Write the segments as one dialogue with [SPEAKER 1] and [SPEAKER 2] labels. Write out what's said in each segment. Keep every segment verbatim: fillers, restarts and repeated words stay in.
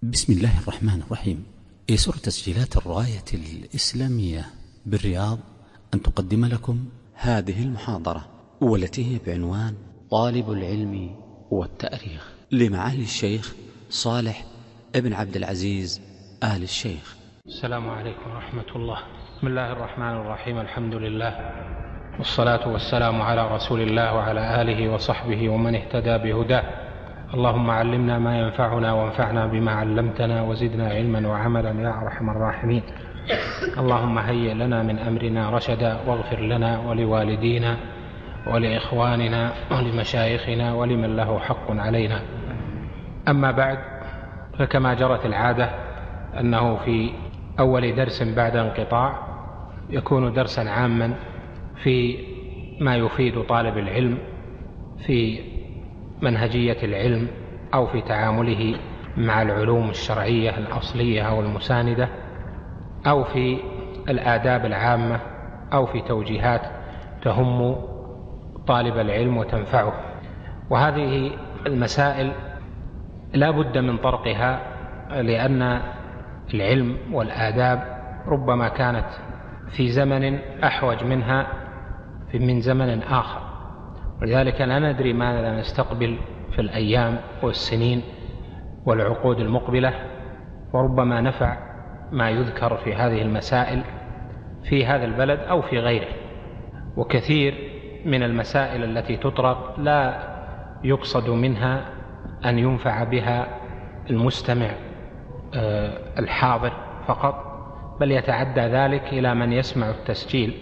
[SPEAKER 1] بسم الله الرحمن الرحيم. يسر تسجيلات الراية الإسلامية بالرياض أن تقدم لكم هذه المحاضرة، والتي هي بعنوان طالب العلم والتاريخ، لمعالي الشيخ صالح ابن عبد العزيز آل الشيخ.
[SPEAKER 2] السلام عليكم ورحمة الله. بسم الله الرحمن الرحيم. الحمد لله والصلاة والسلام على رسول الله وعلى آله وصحبه ومن اهتدى بهداه. اللهم علمنا ما ينفعنا وانفعنا بما علمتنا وزدنا علما وعملا يا أرحم الراحمين. اللهم هيئ لنا من أمرنا رشدا واغفر لنا ولوالدينا ولإخواننا ولمشايخنا ولمن له حق علينا. أما بعد، فكما جرت العادة أنه في أول درس بعد انقطاع يكون درسا عاما في ما يفيد طالب العلم في منهجية العلم أو في تعامله مع العلوم الشرعية الأصلية أو المساندة، أو في الآداب العامة، أو في توجيهات تهم طالب العلم وتنفعه. وهذه المسائل لا بد من طرقها، لأن العلم والآداب ربما كانت في زمن أحوج منها من زمن آخر، ولذلك لا ندري ماذا نستقبل في الأيام والسنين والعقود المقبلة، وربما نفع ما يذكر في هذه المسائل في هذا البلد أو في غيره. وكثير من المسائل التي تطرق لا يقصد منها أن ينفع بها المستمع الحاضر فقط، بل يتعدى ذلك إلى من يسمع التسجيل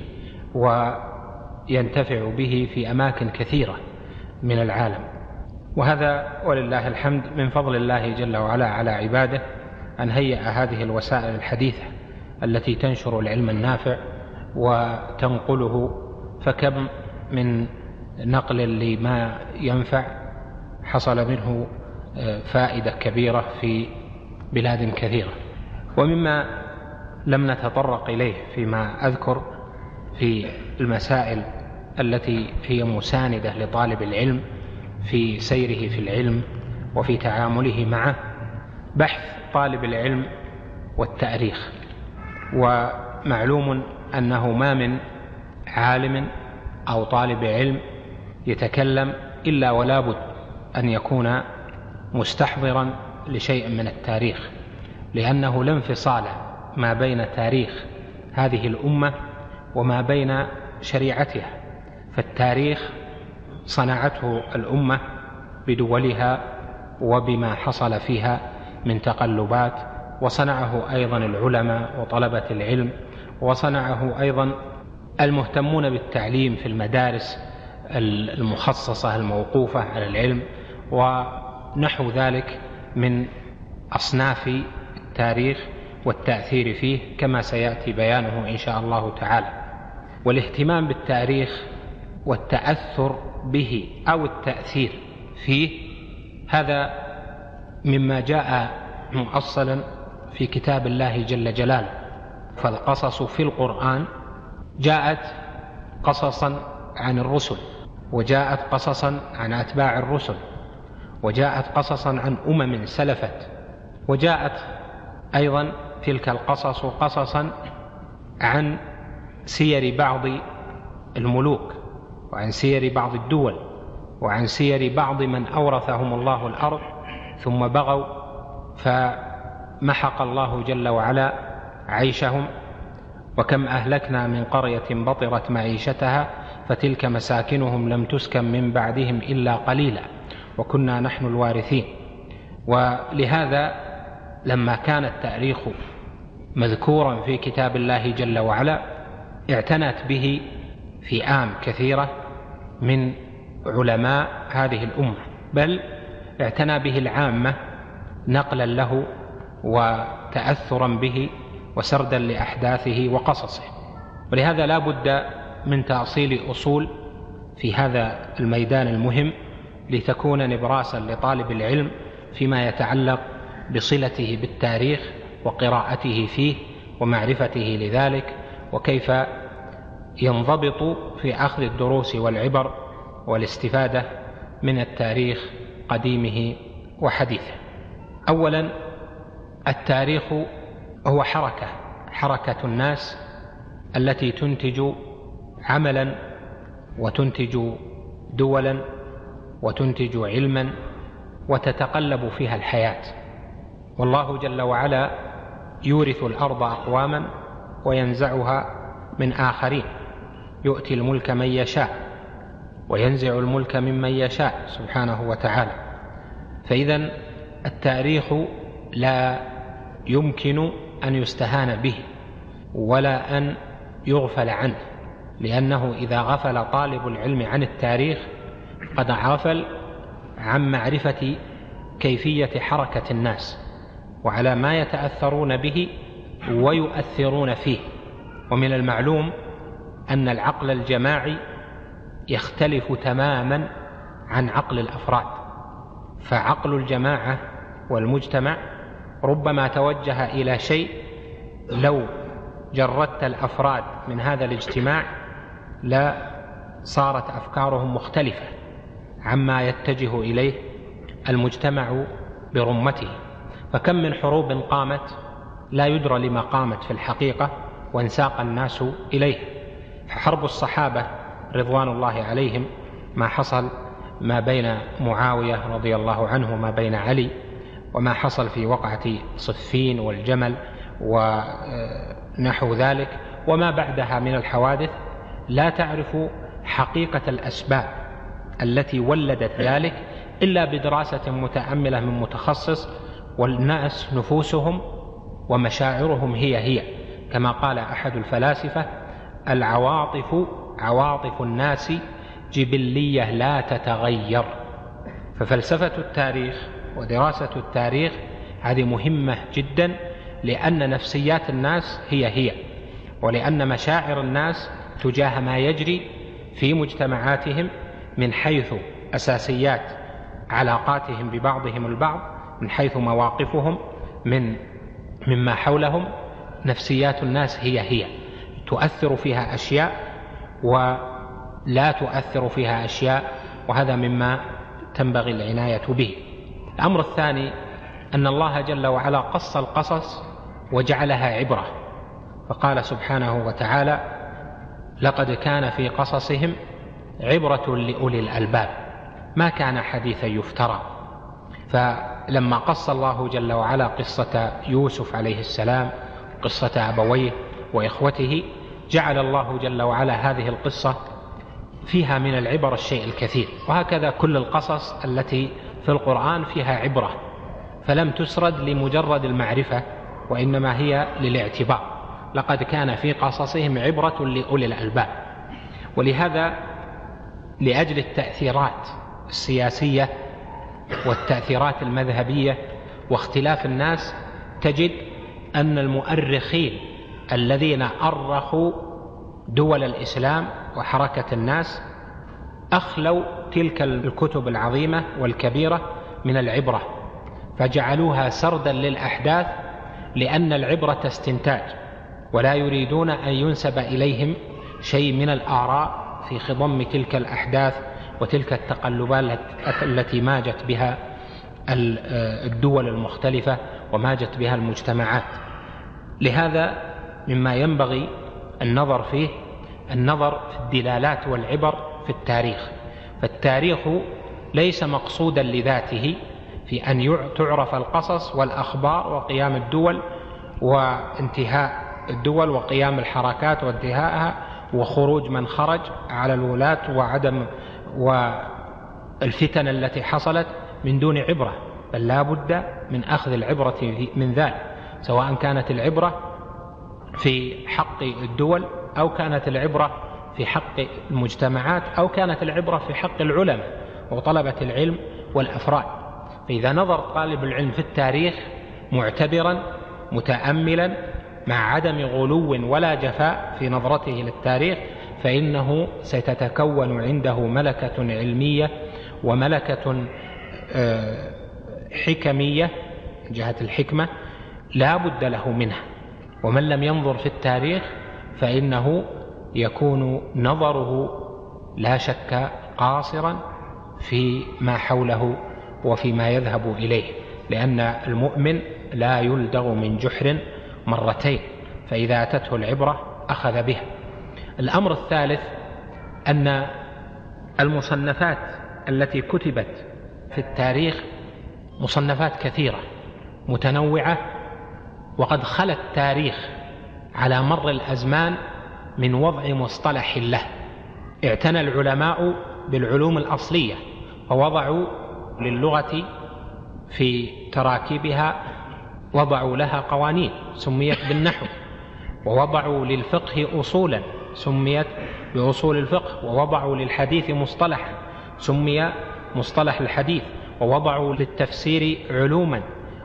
[SPEAKER 2] وينتفع به في أماكن كثيرة من العالم. وهذا ولله الحمد من فضل الله جل وعلا على عباده، أن هيئ هذه الوسائل الحديثة التي تنشر العلم النافع وتنقله. فكم من نقل لما ينفع حصل منه فائدة كبيرة في بلاد كثيرة. ومما لم نتطرق إليه فيما أذكر في المسائل التي هي مساندة لطالب العلم في سيره في العلم وفي تعامله معه، بحث طالب العلم والتاريخ. ومعلوم أنه ما من عالم أو طالب علم يتكلم إلا ولا بد أن يكون مستحضرا لشيء من التاريخ، لأنه لا انفصال ما بين تاريخ هذه الأمة وما بين شريعتها. فالتاريخ صنعته الأمة بدولها وبما حصل فيها من تقلبات، وصنعه أيضا العلماء وطلبة العلم، وصنعه أيضا المهتمون بالتعليم في المدارس المخصصة الموقوفة على العلم، ونحو ذلك من أصناف التاريخ والتأثير فيه كما سيأتي بيانه إن شاء الله تعالى. والاهتمام بالتاريخ والتأثر به أو التأثير فيه، هذا مما جاء مؤصلا في كتاب الله جل جلاله. فالقصص في القرآن جاءت قصصا عن الرسل، وجاءت قصصا عن أتباع الرسل، وجاءت قصصا عن أمم سلفت، وجاءت أيضا تلك القصص قصصا عن سير بعض الملوك، وعن سير بعض الدول، وعن سير بعض من أورثهم الله الأرض ثم بغوا فمحق الله جل وعلا عيشهم. وكم أهلكنا من قرية بطرت معيشتها فتلك مساكنهم لم تسكن من بعدهم إلا قليلا وكنا نحن الوارثين. ولهذا لما كان التاريخ مذكورا في كتاب الله جل وعلا اعتنت به فئام كثيرة من علماء هذه الأمة، بل اعتنى به العامة نقلا له وتأثرا به وسردا لأحداثه وقصصه. ولهذا لا بد من تأصيل أصول في هذا الميدان المهم، لتكون نبراسا لطالب العلم فيما يتعلق بصلته بالتاريخ وقراءته فيه ومعرفته لذلك، وكيف ينضبط في أخذ الدروس والعبر والاستفادة من التاريخ قديمه وحديثه. أولا التاريخ هو حركة حركة الناس التي تنتج عملا وتنتج دولا وتنتج علما وتتقلب فيها الحياة. والله جل وعلا يورث الأرض أقواما وينزعها من آخرين، يؤتي الملك من يشاء وينزع الملك ممن يشاء سبحانه وتعالى. فإذا التاريخ لا يمكن أن يستهان به ولا أن يغفل عنه، لأنه إذا غفل طالب العلم عن التاريخ قد غفل عن معرفة كيفية حركة الناس وعلى ما يتأثرون به ويؤثرون فيه. ومن المعلوم أن العقل الجماعي يختلف تماما عن عقل الأفراد، فعقل الجماعة والمجتمع ربما توجه إلى شيء لو جردت الأفراد من هذا الاجتماع لا صارت أفكارهم مختلفة عما يتجه إليه المجتمع برمته. فكم من حروب قامت لا يدرى لما قامت في الحقيقة وانساق الناس إليه. حرب الصحابة رضوان الله عليهم، ما حصل ما بين معاوية رضي الله عنه وما بين علي، وما حصل في وقعة صفين والجمل ونحو ذلك وما بعدها من الحوادث، لا تعرف حقيقة الأسباب التي ولدت ذلك إلا بدراسة متأملة من متخصص، والناس نفوسهم ومشاعرهم هي هي، كما قال أحد الفلاسفة: العواطف عواطف الناس جبلية لا تتغير. ففلسفة التاريخ ودراسة التاريخ هذه مهمة جدا، لأن نفسيات الناس هي هي، ولأن مشاعر الناس تجاه ما يجري في مجتمعاتهم من حيث أساسيات علاقاتهم ببعضهم البعض، من حيث مواقفهم من مما حولهم، نفسيات الناس هي هي، تؤثر فيها أشياء ولا تؤثر فيها أشياء، وهذا مما تنبغي العناية به. الأمر الثاني أن الله جل وعلا قص القصص وجعلها عبرة، فقال سبحانه وتعالى: لقد كان في قصصهم عبرة لأولي الألباب ما كان حديثا يفترى. فلما قص الله جل وعلا قصة يوسف عليه السلام، قصة أبويه وإخوته، جعل الله جل وعلا هذه القصة فيها من العبر الشيء الكثير، وهكذا كل القصص التي في القرآن فيها عبرة، فلم تسرد لمجرد المعرفة وإنما هي للاعتبار. لقد كان في قصصهم عبرة لأولي الألباب. ولهذا لأجل التأثيرات السياسية والتأثيرات المذهبية واختلاف الناس، تجد أن المؤرخين الذين أرخوا دول الإسلام وحركة الناس أخلوا تلك الكتب العظيمة والكبيرة من العبرة، فجعلوها سردا للأحداث، لأن العبرة استنتاج، ولا يريدون أن ينسب إليهم شيء من الآراء في خضم تلك الأحداث وتلك التقلبات التي ماجت بها الدول المختلفة وماجت بها المجتمعات. لهذا مما ينبغي النظر فيه النظر في الدلالات والعبر في التاريخ. فالتاريخ ليس مقصودا لذاته في أن تعرف القصص والأخبار وقيام الدول وانتهاء الدول وقيام الحركات وانتهاءها وخروج من خرج على الولاة وعدم والفتن التي حصلت من دون عبرة، بل لا بد من أخذ العبرة من ذلك، سواء كانت العبرة في حق الدول أو كانت العبرة في حق المجتمعات أو كانت العبرة في حق العلماء وطلبة العلم والأفراد. فإذا نظر طالب العلم في التاريخ معتبرا متأملا مع عدم غلو ولا جفاء في نظرته للتاريخ، فإنه ستتكون عنده ملكة علمية وملكة حكمية جهة الحكمة لا بد له منها. ومن لم ينظر في التاريخ فإنه يكون نظره لا شك قاصرا في ما حوله وفي ما يذهب إليه، لأن المؤمن لا يلدغ من جحر مرتين، فإذا أتته العبرة أخذ بها. الأمر الثالث أن المصنفات التي كتبت في التاريخ مصنفات كثيرة متنوعة، وقد خلى التاريخ على مر الأزمان من وضع مصطلح له. اعتنى العلماء بالعلوم الأصلية ووضعوا للغة في تراكيبها، وضعوا لها قوانين سميت بالنحو، ووضعوا للفقه أصولا سميت بأصول الفقه، ووضعوا للحديث مصطلحا سمي مصطلح الحديث، ووضعوا للتفسير علوما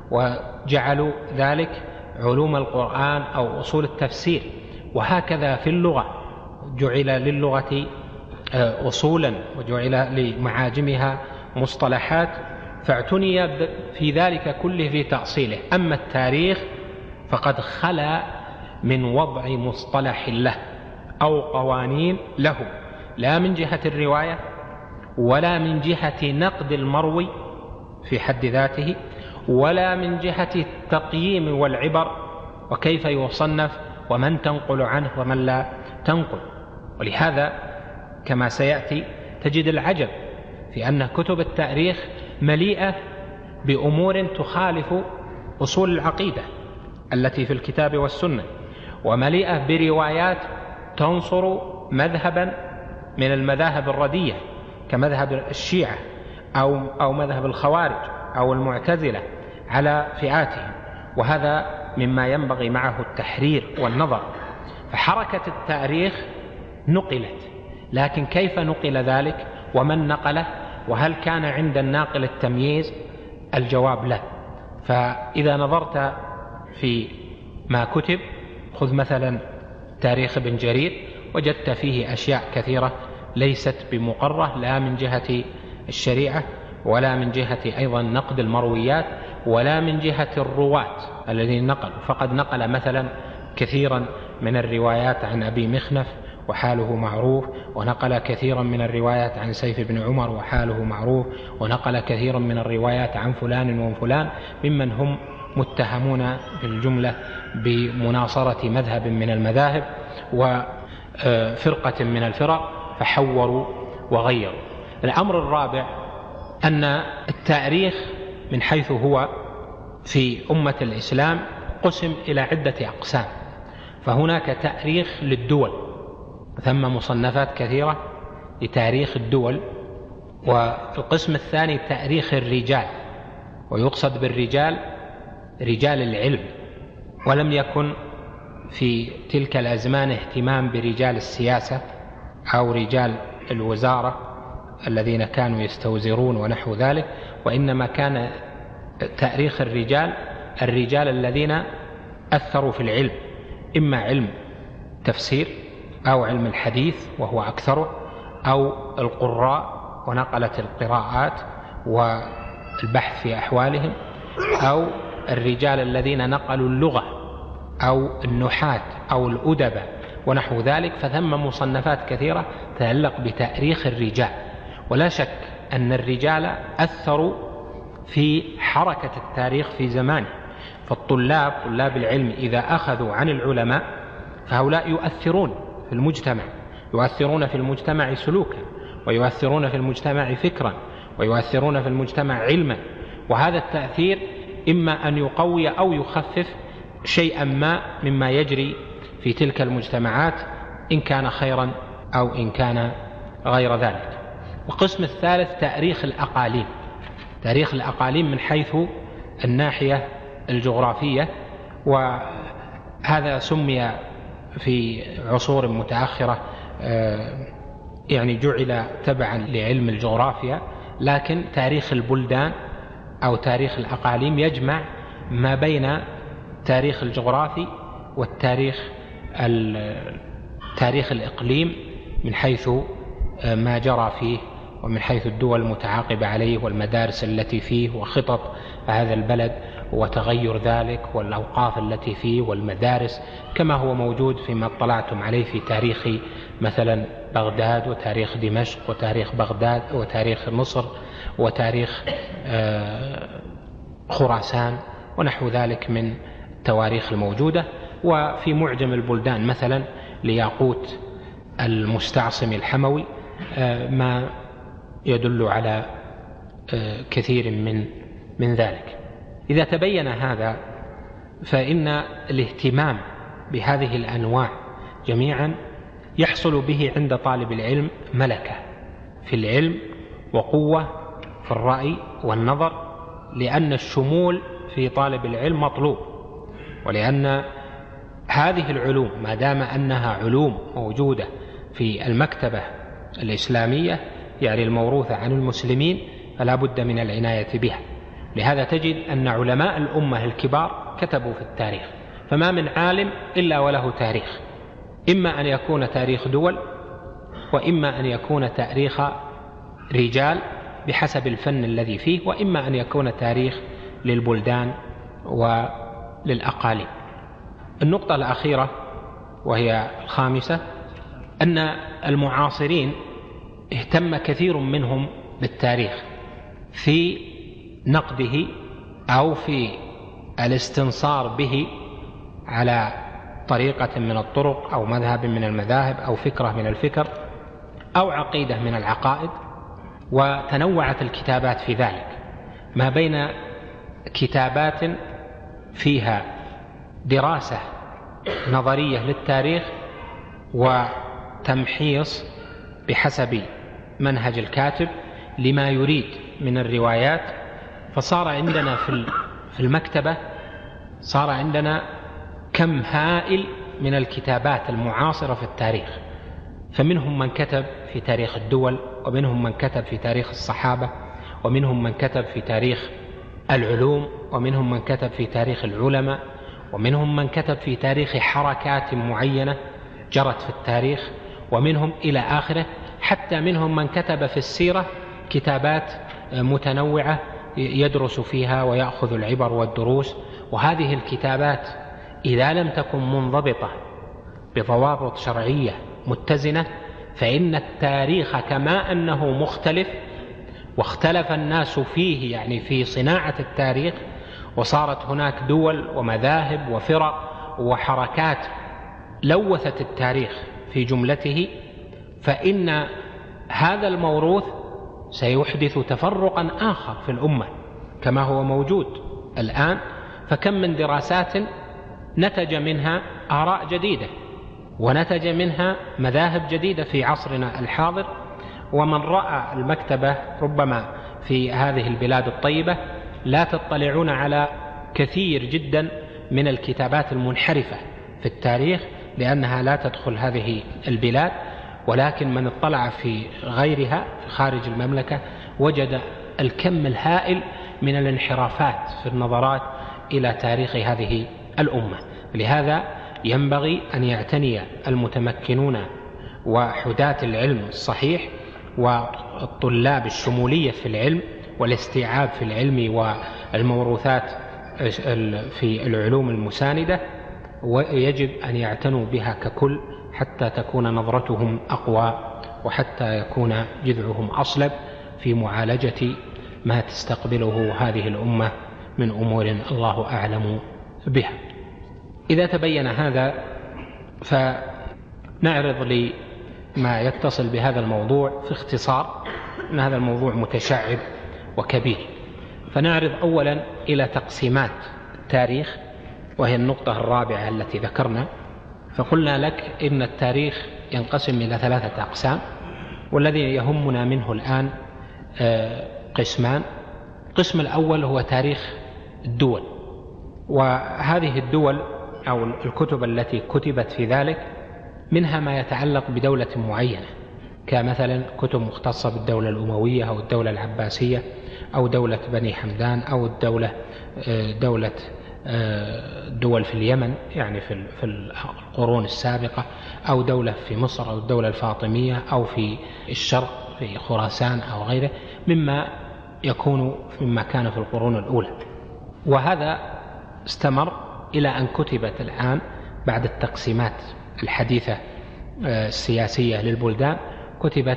[SPEAKER 2] وجعلوا ذلك علوم القرآن أو أصول التفسير. وهكذا في اللغة جعل للغة أصولا وجعل لمعاجمها مصطلحات، فاعتني في ذلك كله في تأصيله. أما التاريخ فقد خلا من وضع مصطلح له أو قوانين له، لا من جهة الرواية ولا من جهة نقد المروي في حد ذاته، ولا من جهة التقييم والعبر وكيف يصنف ومن تنقل عنه ومن لا تنقل. ولهذا كما سيأتي تجد العجب في أن كتب التاريخ مليئة بأمور تخالف أصول العقيدة التي في الكتاب والسنة، ومليئة بروايات تنصر مذهبا من المذاهب الردية كمذهب الشيعة أو, أو مذهب الخوارج أو المعتزلة على فئاتهم، وهذا مما ينبغي معه التحرير والنظر. فحركة التاريخ نقلت، لكن كيف نقل ذلك ومن نقله وهل كان عند الناقل التمييز؟ الجواب لا. فإذا نظرت في ما كتب، خذ مثلا تاريخ ابن جرير، وجدت فيه أشياء كثيرة ليست بمقرة لا من جهة الشريعة ولا من جهة أيضا نقد المرويات ولا من جهة الرواة الذين نقلوا. فقد نقل مثلا كثيرا من الروايات عن أبي مخنف وحاله معروف، ونقل كثيرا من الروايات عن سيف بن عمر وحاله معروف، ونقل كثيرا من الروايات عن فلان وفلان ممن هم متهمون في الجملة بمناصرة مذهب من المذاهب وفرقة من الفرق، فحوروا وغيروا. الأمر الرابع أن التاريخ من حيث هو في أمة الإسلام قسم إلى عدة أقسام. فهناك تاريخ للدول، ثم مصنفات كثيرة لتاريخ الدول. والقسم الثاني تاريخ الرجال، ويقصد بالرجال رجال العلم، ولم يكن في تلك الأزمان اهتمام برجال السياسة أو رجال الوزارة الذين كانوا يستوزرون ونحو ذلك، وإنما كان تاريخ الرجال الرجال الذين أثروا في العلم، إما علم تفسير أو علم الحديث وهو أكثره، أو القراء ونقلت القراءات والبحث في أحوالهم، أو الرجال الذين نقلوا اللغة أو النحاة أو الأدبة ونحو ذلك. فثم مصنفات كثيرة تتعلق بتاريخ الرجال. ولا شك أن الرجال أثروا في حركة التاريخ في زمانه. فالطلاب طلاب العلم إذا أخذوا عن العلماء فهؤلاء يؤثرون في المجتمع، يؤثرون في المجتمع سلوكا، ويؤثرون في المجتمع فكرا، ويؤثرون في المجتمع علما. وهذا التأثير إما أن يقوي أو يخفف شيئا ما مما يجري في تلك المجتمعات، إن كان خيرا أو إن كان غير ذلك. القسم الثالث تاريخ الأقاليم. تاريخ الأقاليم من حيث الناحية الجغرافية، وهذا سمي في عصور متأخرة يعني جعل تبعا لعلم الجغرافيا، لكن تاريخ البلدان أو تاريخ الأقاليم يجمع ما بين تاريخ الجغرافي والتاريخ تاريخ الإقليم من حيث ما جرى فيه ومن حيث الدول المتعاقبة عليه والمدارس التي فيه وخطط هذا البلد وتغير ذلك والأوقاف التي فيه والمدارس، كما هو موجود فيما اطلعتم عليه في تاريخ مثلا بغداد وتاريخ دمشق وتاريخ بغداد وتاريخ مصر وتاريخ خراسان ونحو ذلك من التواريخ الموجودة. وفي معجم البلدان مثلا لياقوت المستعصم الحموي ما يدل على كثير من من ذلك. إذا تبين هذا فإن الاهتمام بهذه الأنواع جميعا يحصل به عند طالب العلم ملكة في العلم وقوة في الرأي والنظر، لأن الشمول في طالب العلم مطلوب، ولأن هذه العلوم ما دام أنها علوم موجودة في المكتبة الإسلامية يعني الموروثة عن المسلمين فلا بد من العناية بها. لهذا تجد أن علماء الأمة الكبار كتبوا في التاريخ، فما من عالم إلا وله تاريخ، إما أن يكون تاريخ دول وإما أن يكون تاريخ رجال بحسب الفن الذي فيه، وإما أن يكون تاريخ للبلدان وللأقاليم. النقطة الأخيرة وهي الخامسة أن المعاصرين اهتم كثير منهم بالتاريخ في نقده أو في الاستنصار به على طريقة من الطرق أو مذهب من المذاهب أو فكرة من الفكر أو عقيدة من العقائد، وتنوعت الكتابات في ذلك ما بين كتابات فيها دراسة نظرية للتاريخ وتمحيص بحسب منهج الكاتب لما يريد من الروايات. فصار عندنا في المكتبة صار عندنا كم هائل من الكتابات المعاصرة في التاريخ، فمنهم من كتب في تاريخ الدول، ومنهم من كتب في تاريخ الصحابة، ومنهم من كتب في تاريخ العلوم، ومنهم من كتب في تاريخ العلماء، ومنهم من كتب في تاريخ حركات معينة جرت في التاريخ، ومنهم إلى آخره، حتى منهم من كتب في السيرة كتابات متنوعة يدرس فيها ويأخذ العبر والدروس. وهذه الكتابات إذا لم تكن منضبطة بضوابط شرعية متزنة فإن التاريخ كما أنه مختلف واختلف الناس فيه يعني في صناعة التاريخ، وصارت هناك دول ومذاهب وفرق وحركات لوثت التاريخ في جملته، فإن هذا الموروث سيحدث تفرقا آخر في الأمة كما هو موجود الآن. فكم من دراسات نتج منها آراء جديدة ونتج منها مذاهب جديدة في عصرنا الحاضر. ومن رأى المكتبة ربما في هذه البلاد الطيبة لا تطلعون على كثير جدا من الكتابات المنحرفة في التاريخ لأنها لا تدخل هذه البلاد، ولكن من اطلع في غيرها في خارج المملكة وجد الكم الهائل من الانحرافات في النظرات إلى تاريخ هذه الأمة. لهذا ينبغي أن يعتني المتمكنون وحداة العلم الصحيح والطلاب الشمولية في العلم والاستيعاب في العلم والموروثات في العلوم المساندة، ويجب أن يعتنوا بها ككل حتى تكون نظرتهم أقوى وحتى يكون جذعهم أصلب في معالجة ما تستقبله هذه الأمة من أمور الله أعلم بها. إذا تبين هذا فنعرض لما يتصل بهذا الموضوع في اختصار، أن هذا الموضوع متشعب وكبير. فنعرض أولا إلى تقسيمات التاريخ، وهي النقطة الرابعة التي ذكرنا. فقلنا لك إن التاريخ ينقسم إلى ثلاثة أقسام، والذي يهمنا منه الآن قسمان. القسم الأول هو تاريخ الدول، وهذه الدول أو الكتب التي كتبت في ذلك منها ما يتعلق بدولة معينة، كمثلا كتب مختصة بالدولة الأموية أو الدولة العباسية أو دولة بني حمدان أو الدولة دولة دول في اليمن يعني في القرون السابقة، أو دولة في مصر أو الدولة الفاطمية أو في الشرق في خراسان أو غيره مما يكون مما كان في القرون الأولى. وهذا استمر إلى أن كتبت الآن بعد التقسيمات الحديثة السياسية للبلدان، كتبت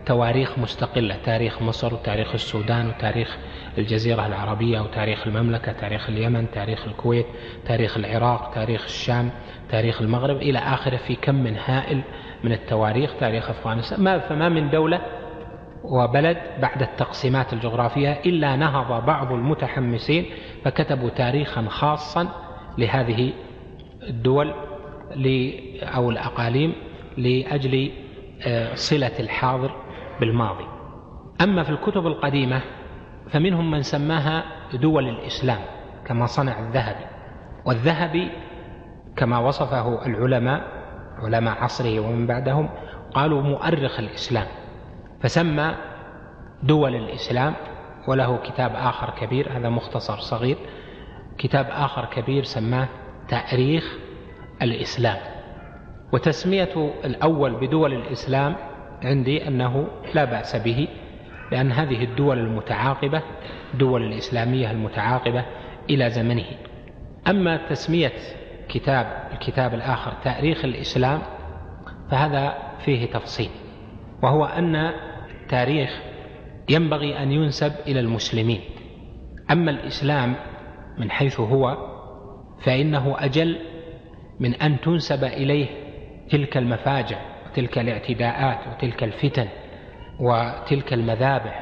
[SPEAKER 2] تواريخ مستقلة، تاريخ مصر وتاريخ السودان وتاريخ الجزيرة العربية وتاريخ المملكة، تاريخ اليمن، تاريخ الكويت، تاريخ العراق، تاريخ الشام، تاريخ المغرب إلى آخره، في كم من هائل من التواريخ، تاريخ أفغانستان. ما فما من دولة وبلد بعد التقسيمات الجغرافية إلا نهض بعض المتحمسين فكتبوا تاريخا خاصا لهذه الدول أو الأقاليم لأجل صلة الحاضر بالماضي. أما في الكتب القديمة فمنهم من سماها دول الإسلام كما صنع الذهبي، والذهبي كما وصفه العلماء علماء عصره ومن بعدهم قالوا مؤرخ الإسلام، فسمى دول الإسلام. وله كتاب آخر كبير، هذا مختصر صغير، كتاب آخر كبير سماه تاريخ الإسلام. وتسمية الأول بدول الإسلام عندي أنه لا بأس به، لأن هذه الدول المتعاقبة دول الإسلامية المتعاقبة إلى زمنه. أما تسمية كتاب الكتاب الآخر تاريخ الإسلام فهذا فيه تفصيل، وهو أن تاريخ ينبغي أن ينسب إلى المسلمين. أما الإسلام من حيث هو فإنه أجل من أن تنسب إليه تلك المفاجع وتلك الاعتداءات وتلك الفتن وتلك المذابح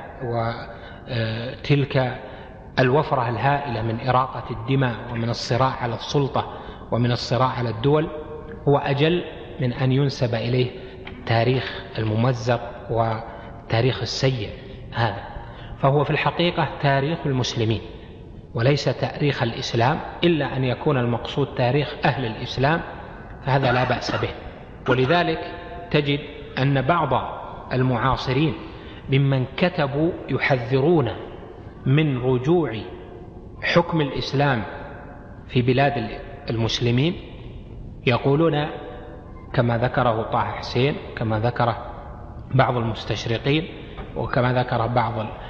[SPEAKER 2] وتلك الوفرة الهائلة من إراقة الدماء ومن الصراع على السلطة ومن الصراع على الدول. هو أجل من أن ينسب إليه تاريخ الممزق وتاريخ السيء هذا، فهو في الحقيقة تاريخ المسلمين وليس تاريخ الإسلام، إلا أن يكون المقصود تاريخ أهل الإسلام فهذا لا بأس به. ولذلك تجد أن بعض المعاصرين ممن كتبوا يحذرون من رجوع حكم الإسلام في بلاد المسلمين، يقولون كما ذكره طه حسين، كما ذكره بعض المستشرقين، وكما ذكر بعض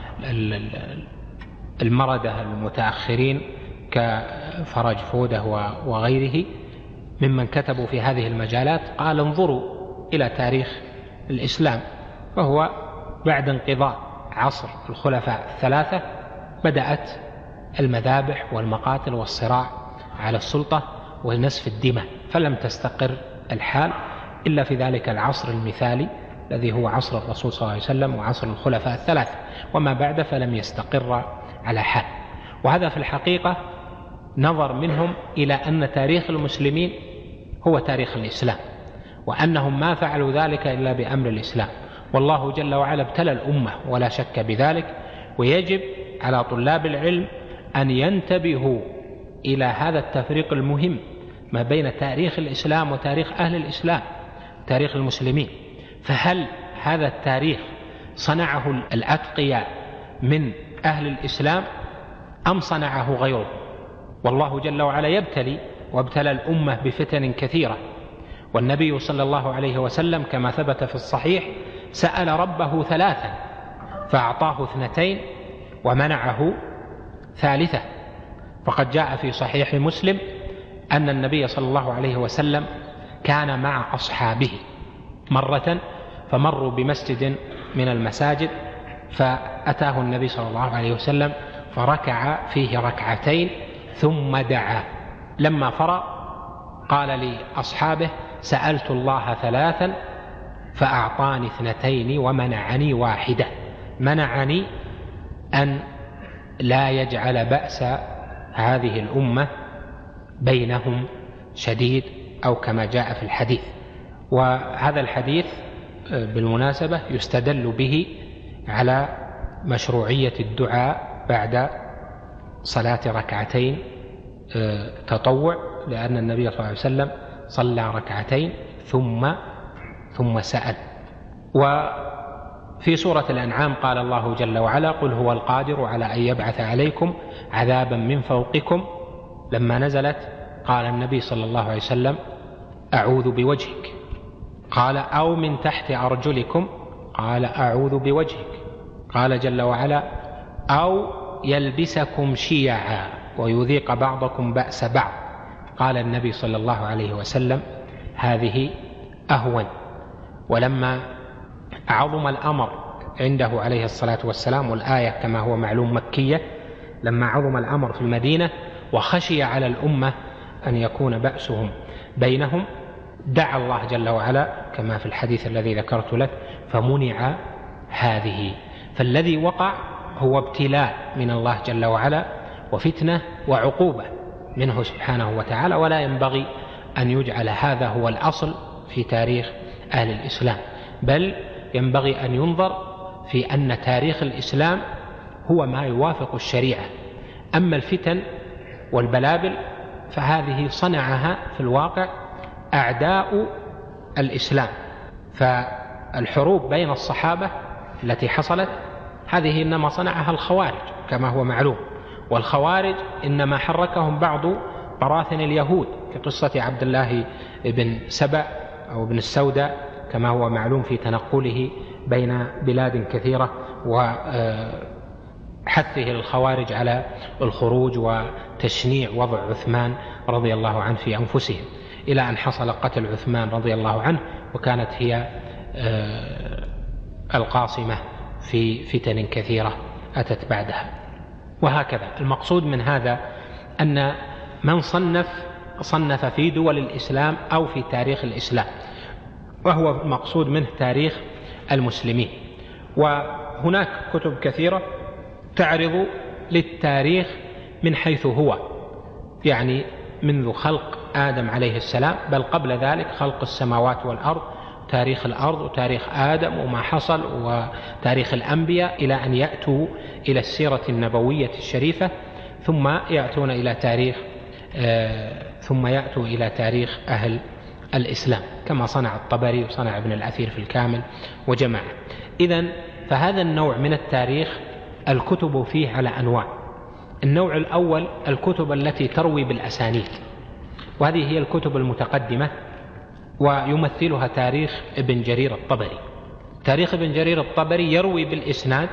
[SPEAKER 2] المردة المتأخرين كفرج فودة وغيره ممن كتبوا في هذه المجالات، قال انظروا إلى تاريخ الإسلام، فهو بعد انقضاء عصر الخلفاء الثلاثة بدأت المذابح والمقاتل والصراع على السلطة ونسف الدماء، فلم تستقر الحال إلا في ذلك العصر المثالي الذي هو عصر الرسول صلى الله عليه وسلم وعصر الخلفاء الثلاثة، وما بعد فلم يستقر على حال. وهذا في الحقيقة نظر منهم إلى أن تاريخ المسلمين هو تاريخ الإسلام، وأنهم ما فعلوا ذلك إلا بأمر الإسلام، والله جل وعلا ابتلى الأمة ولا شك بذلك. ويجب على طلاب العلم أن ينتبهوا إلى هذا التفريق المهم ما بين تاريخ الإسلام وتاريخ أهل الإسلام، تاريخ المسلمين. فهل هذا التاريخ صنعه الأتقياء من أهل الإسلام أم صنعه غيره؟ والله جل وعلا يبتلي، وابتلى الأمة بفتن كثيرة، والنبي صلى الله عليه وسلم كما ثبت في الصحيح سأل ربه ثلاثا فأعطاه اثنتين ومنعه ثالثة. فقد جاء في صحيح مسلم أن النبي صلى الله عليه وسلم كان مع أصحابه مرة فمروا بمسجد من المساجد، فأتاه النبي صلى الله عليه وسلم فركع فيه ركعتين ثم دعا. لما فرغ قال لأصحابه سألت الله ثلاثا فأعطاني اثنتين ومنعني واحدة. منعني أن لا يجعل بأس هذه الأمة بينهم شديد، أو كما جاء في الحديث. وهذا الحديث بالمناسبة يستدل به على مشروعية الدعاء بعد صلاة ركعتين تطوع، لأن النبي صلى الله عليه وسلم صلى ركعتين ثم ثم سأل. وفي سورة الأنعام قال الله جل وعلا قل هو القادر على أن يبعث عليكم عذابا من فوقكم. لما نزلت قال النبي صلى الله عليه وسلم أعوذ بوجهك، قال أو من تحت أرجلكم، قال أعوذ بوجهك. قال جل وعلا أو يلبسكم شيعا ويذيق بعضكم بأس بعض. قال النبي صلى الله عليه وسلم هذه أهون. ولما عظم الأمر عنده عليه الصلاة والسلام، والآية كما هو معلوم مكية، لما عظم الأمر في المدينة وخشي على الأمة أن يكون بأسهم بينهم دعا الله جل وعلا كما في الحديث الذي ذكرت لك فمنع هذه. فالذي وقع هو ابتلاء من الله جل وعلا وفتنة وعقوبة منه سبحانه وتعالى، ولا ينبغي أن يجعل هذا هو الأصل في تاريخ أهل الإسلام، بل ينبغي أن ينظر في أن تاريخ الإسلام هو ما يوافق الشريعة. أما الفتن والبلابل فهذه صنعها في الواقع أعداء الإسلام. فالحروب بين الصحابة التي حصلت هذه إنما صنعها الخوارج كما هو معلوم، والخوارج إنما حركهم بعض براثن اليهود في قصة عبد الله بن سبأ أو بن السوداء كما هو معلوم في تنقله بين بلاد كثيرة وحثه الخوارج على الخروج وتشنيع وضع عثمان رضي الله عنه في أنفسهم، إلى أن حصل قتل عثمان رضي الله عنه، وكانت هي القاصمة في فتن كثيرة أتت بعدها. وهكذا المقصود من هذا أن من صنف صنف في دول الإسلام أو في تاريخ الإسلام، وهو مقصود منه تاريخ المسلمين. وهناك كتب كثيرة تعرض للتاريخ من حيث هو، يعني منذ خلق آدم عليه السلام، بل قبل ذلك خلق السماوات والأرض، تاريخ الأرض وتاريخ آدم وما حصل وتاريخ الأنبياء، إلى أن يأتوا إلى السيرة النبوية الشريفة، ثم يأتون إلى تاريخ آه ثم يأتوا إلى تاريخ أهل الإسلام كما صنع الطبري وصنع ابن الأثير في الكامل وجماعة. إذن فهذا النوع من التاريخ الكتب فيه على أنواع. النوع الأول الكتب التي تروي بالأسانيد، وهذه هي الكتب المتقدمة، ويمثلها تاريخ ابن جرير الطبري. تاريخ ابن جرير الطبري يروي بالإسناد،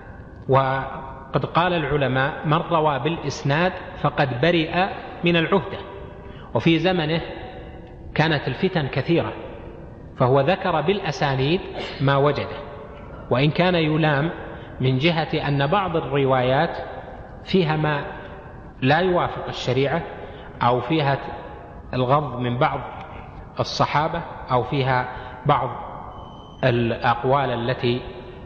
[SPEAKER 2] وقد قال العلماء من روى بالإسناد فقد برئ من العهدة. وفي زمنه كانت الفتن كثيرة، فهو ذكر بالأسانيد ما وجده، وإن كان يلام من جهة أن بعض الروايات فيها ما لا يوافق الشريعة، أو فيها الغض من بعض الصحابة، أو فيها بعض الأقوال التي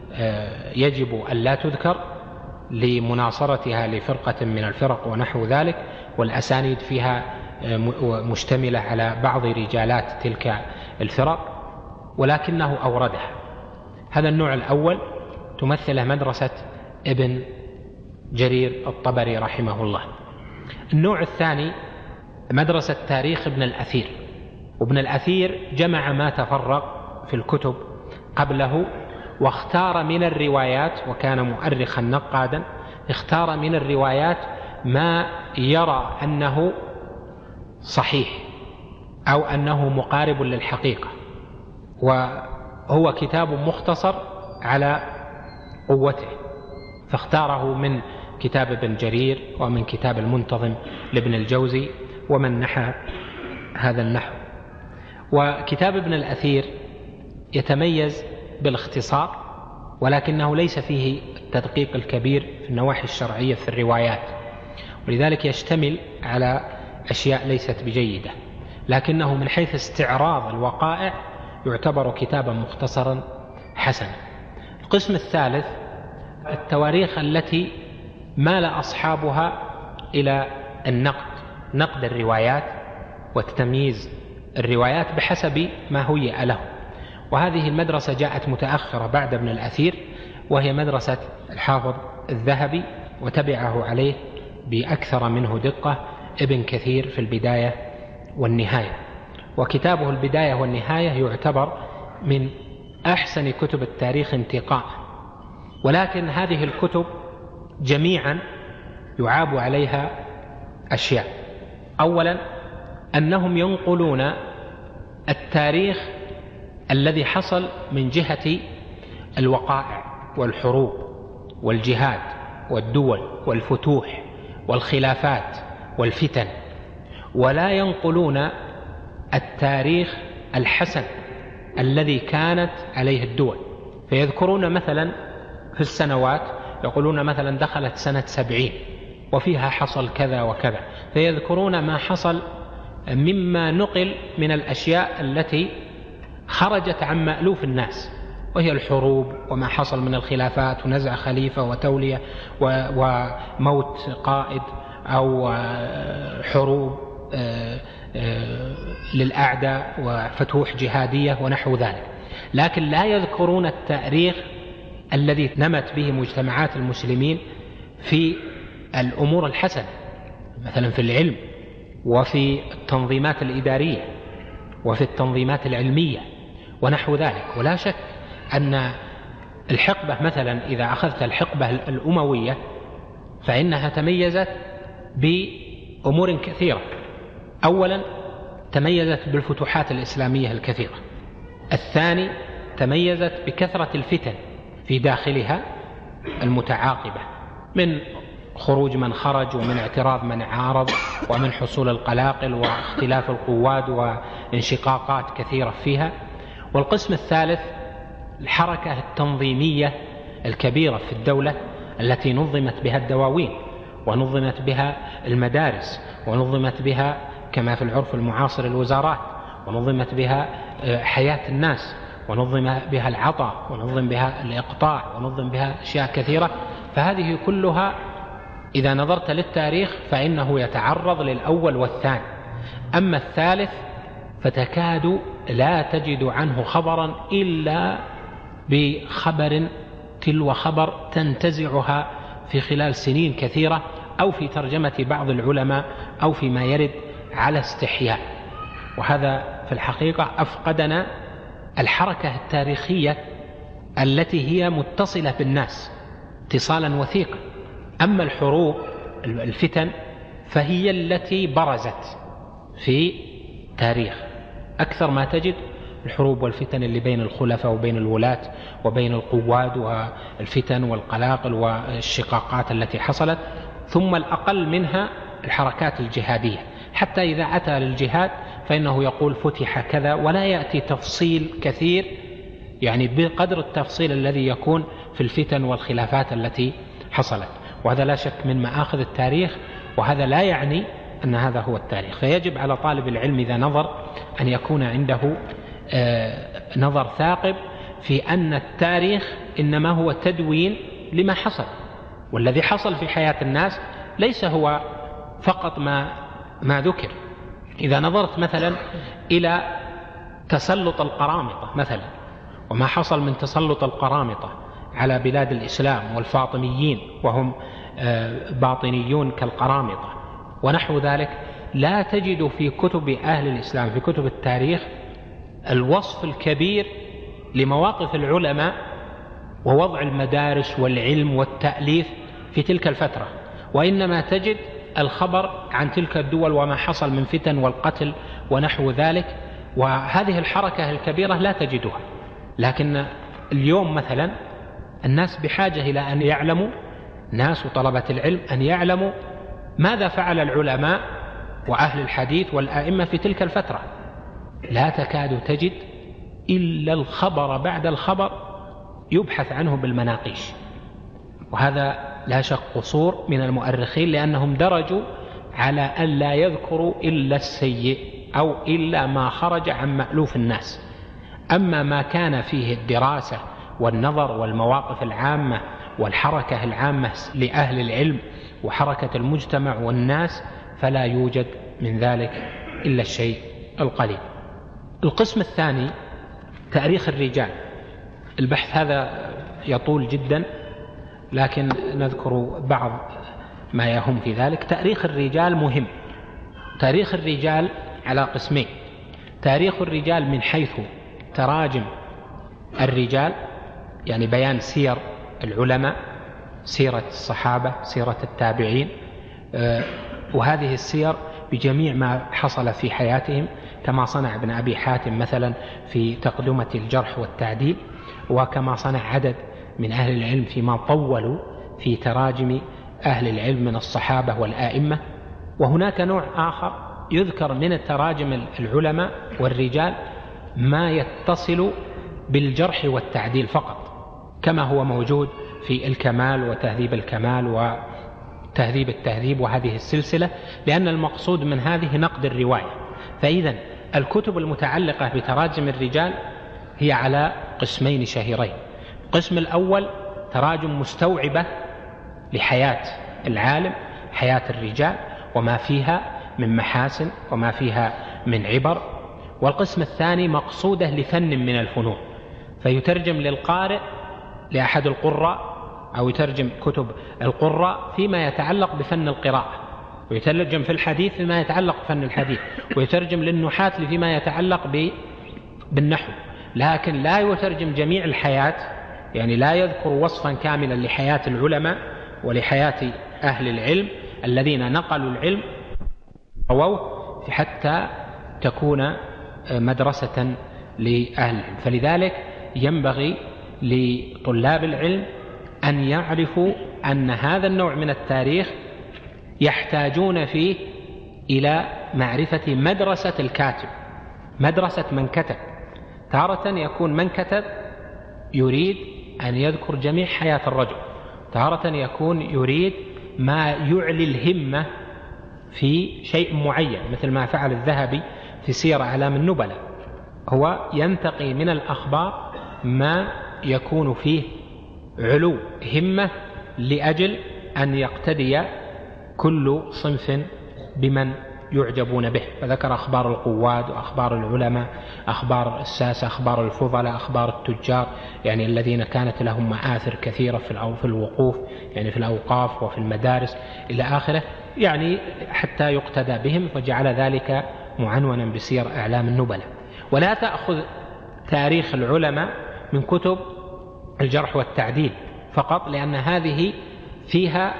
[SPEAKER 2] يجب أن لا تذكر لمناصرتها لفرقة من الفرق ونحو ذلك، والأسانيد فيها مشتملة على بعض رجالات تلك الفرق، ولكنه أوردها. هذا النوع الأول تمثله مدرسة ابن جرير الطبري رحمه الله. النوع الثاني مدرسة تاريخ ابن الأثير. وابن الأثير جمع ما تفرق في الكتب قبله، واختار من الروايات، وكان مؤرخا نقادا، اختار من الروايات ما يرى أنه صحيح أو أنه مقارب للحقيقة، وهو كتاب مختصر على قوته، فاختاره من كتاب ابن جرير ومن كتاب المنتظم لابن الجوزي ومن نحى هذا النحو. وكتاب ابن الأثير يتميز بالاختصار، ولكنه ليس فيه التدقيق الكبير في النواحي الشرعية في الروايات، ولذلك يشتمل على أشياء ليست بجيدة، لكنه من حيث استعراض الوقائع يعتبر كتابا مختصرا حسنا. القسم الثالث التواريخ التي مال أصحابها إلى النقد، نقد الروايات وتمييز الروايات بحسب ما هيئ له. وهذه المدرسة جاءت متأخرة بعد ابن الأثير، وهي مدرسة الحافظ الذهبي، وتبعه عليه بأكثر منه دقة ابن كثير في البداية والنهاية. وكتابه البداية والنهاية يعتبر من أحسن كتب التاريخ انتقاء. ولكن هذه الكتب جميعا يعاب عليها أشياء. أولا أنهم ينقلون التاريخ الذي حصل من جهة الوقائع والحروب والجهاد والدول والفتوح والخلافات والفتن، ولا ينقلون التاريخ الحسن الذي كانت عليه الدول. فيذكرون مثلا في السنوات، يقولون مثلا دخلت سنة سبعين وفيها حصل كذا وكذا، فيذكرون ما حصل مما نقل من الأشياء التي خرجت عن مألوف الناس، وهي الحروب وما حصل من الخلافات ونزع خليفة وتولية وموت قائد أو حروب للأعداء وفتوح جهادية ونحو ذلك، لكن لا يذكرون التاريخ الذي نمت به مجتمعات المسلمين في الأمور الحسنة، مثلا في العلم وفي التنظيمات الإدارية وفي التنظيمات العلمية ونحو ذلك. ولا شك أن الحقبة مثلا إذا أخذت الحقبة الأموية فإنها تميزت بأمور كثيرة. أولا تميزت بالفتوحات الإسلامية الكثيرة. الثاني تميزت بكثرة الفتن في داخلها المتعاقبة، من خروج من خرج ومن اعتراض من عارض ومن حصول القلاقل واختلاف القوات وانشقاقات كثيرة فيها. والقسم الثالث الحركة التنظيمية الكبيرة في الدولة التي نظمت بها الدواوين ونظمت بها المدارس ونظمت بها كما في العرف المعاصر الوزارات، ونظمت بها حياة الناس، ونظم بها العطاء، ونظم بها الإقطاع، ونظم بها أشياء كثيرة. فهذه كلها إذا نظرت للتاريخ فإنه يتعرض للأول والثاني. أما الثالث فتكاد لا تجد عنه خبرا إلا بخبر تلو خبر تنتزعها في خلال سنين كثيرة، أو في ترجمة بعض العلماء، أو فيما يرد على استحياء. وهذا في الحقيقة أفقدنا الحركة التاريخية التي هي متصلة بالناس اتصالا وثيقا. أما الحروب الفتن فهي التي برزت في تاريخ أكثر ما تجد الحروب والفتن اللي بين الخلفاء وبين الولاة وبين القواد، والفتن والقلاقل والشقاقات التي حصلت. ثم الأقل منها الحركات الجهادية، حتى إذا أتى للجهاد فإنه يقول فتح كذا، ولا يأتي تفصيل كثير يعني بقدر التفصيل الذي يكون في الفتن والخلافات التي حصلت. وهذا لا شك من مآخذ التاريخ، وهذا لا يعني أن هذا هو التاريخ. فيجب على طالب العلم إذا نظر أن يكون عنده نظر ثاقب في أن التاريخ إنما هو تدوين لما حصل، والذي حصل في حياة الناس ليس هو فقط ما ما ذكر. إذا نظرت مثلا إلى تسلط القرامطة مثلا، وما حصل من تسلط القرامطة على بلاد الإسلام والفاطميين وهم باطنيون كالقرامطة ونحو ذلك، لا تجد في كتب أهل الإسلام في كتب التاريخ الوصف الكبير لمواقف العلماء ووضع المدارس والعلم والتأليف في تلك الفترة، وإنما تجد الخبر عن تلك الدول وما حصل من فتن والقتل ونحو ذلك. وهذه الحركة الكبيرة لا تجدها. لكن اليوم مثلا الناس بحاجة إلى أن يعلموا، ناس وطلبة العلم أن يعلموا ماذا فعل العلماء وأهل الحديث والآئمة في تلك الفترة. لا تكاد تجد إلا الخبر بعد الخبر يبحث عنه بالمناقيش، وهذا لا شك قصور من المؤرخين، لأنهم درجوا على أن لا يذكروا إلا السيء أو إلا ما خرج عن مألوف الناس. أما ما كان فيه الدراسة والنظر والمواقف العامة والحركة العامة لأهل العلم وحركة المجتمع والناس فلا يوجد من ذلك إلا الشيء القليل. القسم الثاني تاريخ الرجال. البحث هذا يطول جدا، لكن نذكر بعض ما يهم في ذلك. تاريخ الرجال مهم. تاريخ الرجال على قسمين: تاريخ الرجال من حيث تراجم الرجال، يعني بيان سير العلماء، سيرة الصحابة، سيرة التابعين، وهذه السير بجميع ما حصل في حياتهم، كما صنع ابن أبي حاتم مثلا في تقدمة الجرح والتعديل، وكما صنع عدد من أهل العلم فيما طولوا في تراجم أهل العلم من الصحابة والآئمة. وهناك نوع آخر يذكر من التراجم العلماء والرجال ما يتصل بالجرح والتعديل فقط، كما هو موجود في الكمال وتهذيب الكمال وتهذيب التهذيب وهذه السلسلة، لأن المقصود من هذه نقد الرواية. فإذا الكتب المتعلقة بتراجم الرجال هي على قسمين شهيرين. القسم الأول تراجم مستوعبة لحياة العالم، حياة الرجال وما فيها من محاسن وما فيها من عبر. والقسم الثاني مقصودة لفن من الفنون، فيترجم للقارئ لأحد القراء أو يترجم كتب القراء فيما يتعلق بفن القراءة، ويترجم في الحديث فيما يتعلق بفن الحديث، ويترجم للنحاة فيما يتعلق بالنحو، لكن لا يترجم جميع الحياة، يعني لا يذكر وصفا كاملا لحياة العلماء ولحياة أهل العلم الذين نقلوا العلم رووه حتى تكون مدرسة لأهل العلم. فلذلك ينبغي لطلاب العلم أن يعرفوا أن هذا النوع من التاريخ يحتاجون فيه إلى معرفة مدرسة الكاتب، مدرسة من كتب. تارة يكون من كتب يريد أن يذكر جميع حياة الرجل، تارة يكون يريد ما يعلي الهمة في شيء معين، مثل ما فعل الذهبي في سير أعلام النبلاء، هو ينتقي من الأخبار ما يكون فيه علو همة لأجل أن يقتدي كل صنف بمن يعجبون به. فذكر أخبار القواد وأخبار العلماء، أخبار الساسة، أخبار الفضلاء، أخبار التجار، يعني الذين كانت لهم مآثر كثيرة في الوقوف، يعني في الأوقاف وفي المدارس إلى آخره، يعني حتى يقتدى بهم، فجعل ذلك معنونا بسير أعلام النبلاء. ولا تأخذ تاريخ العلماء من كتب الجرح والتعديل فقط، لأن هذه فيها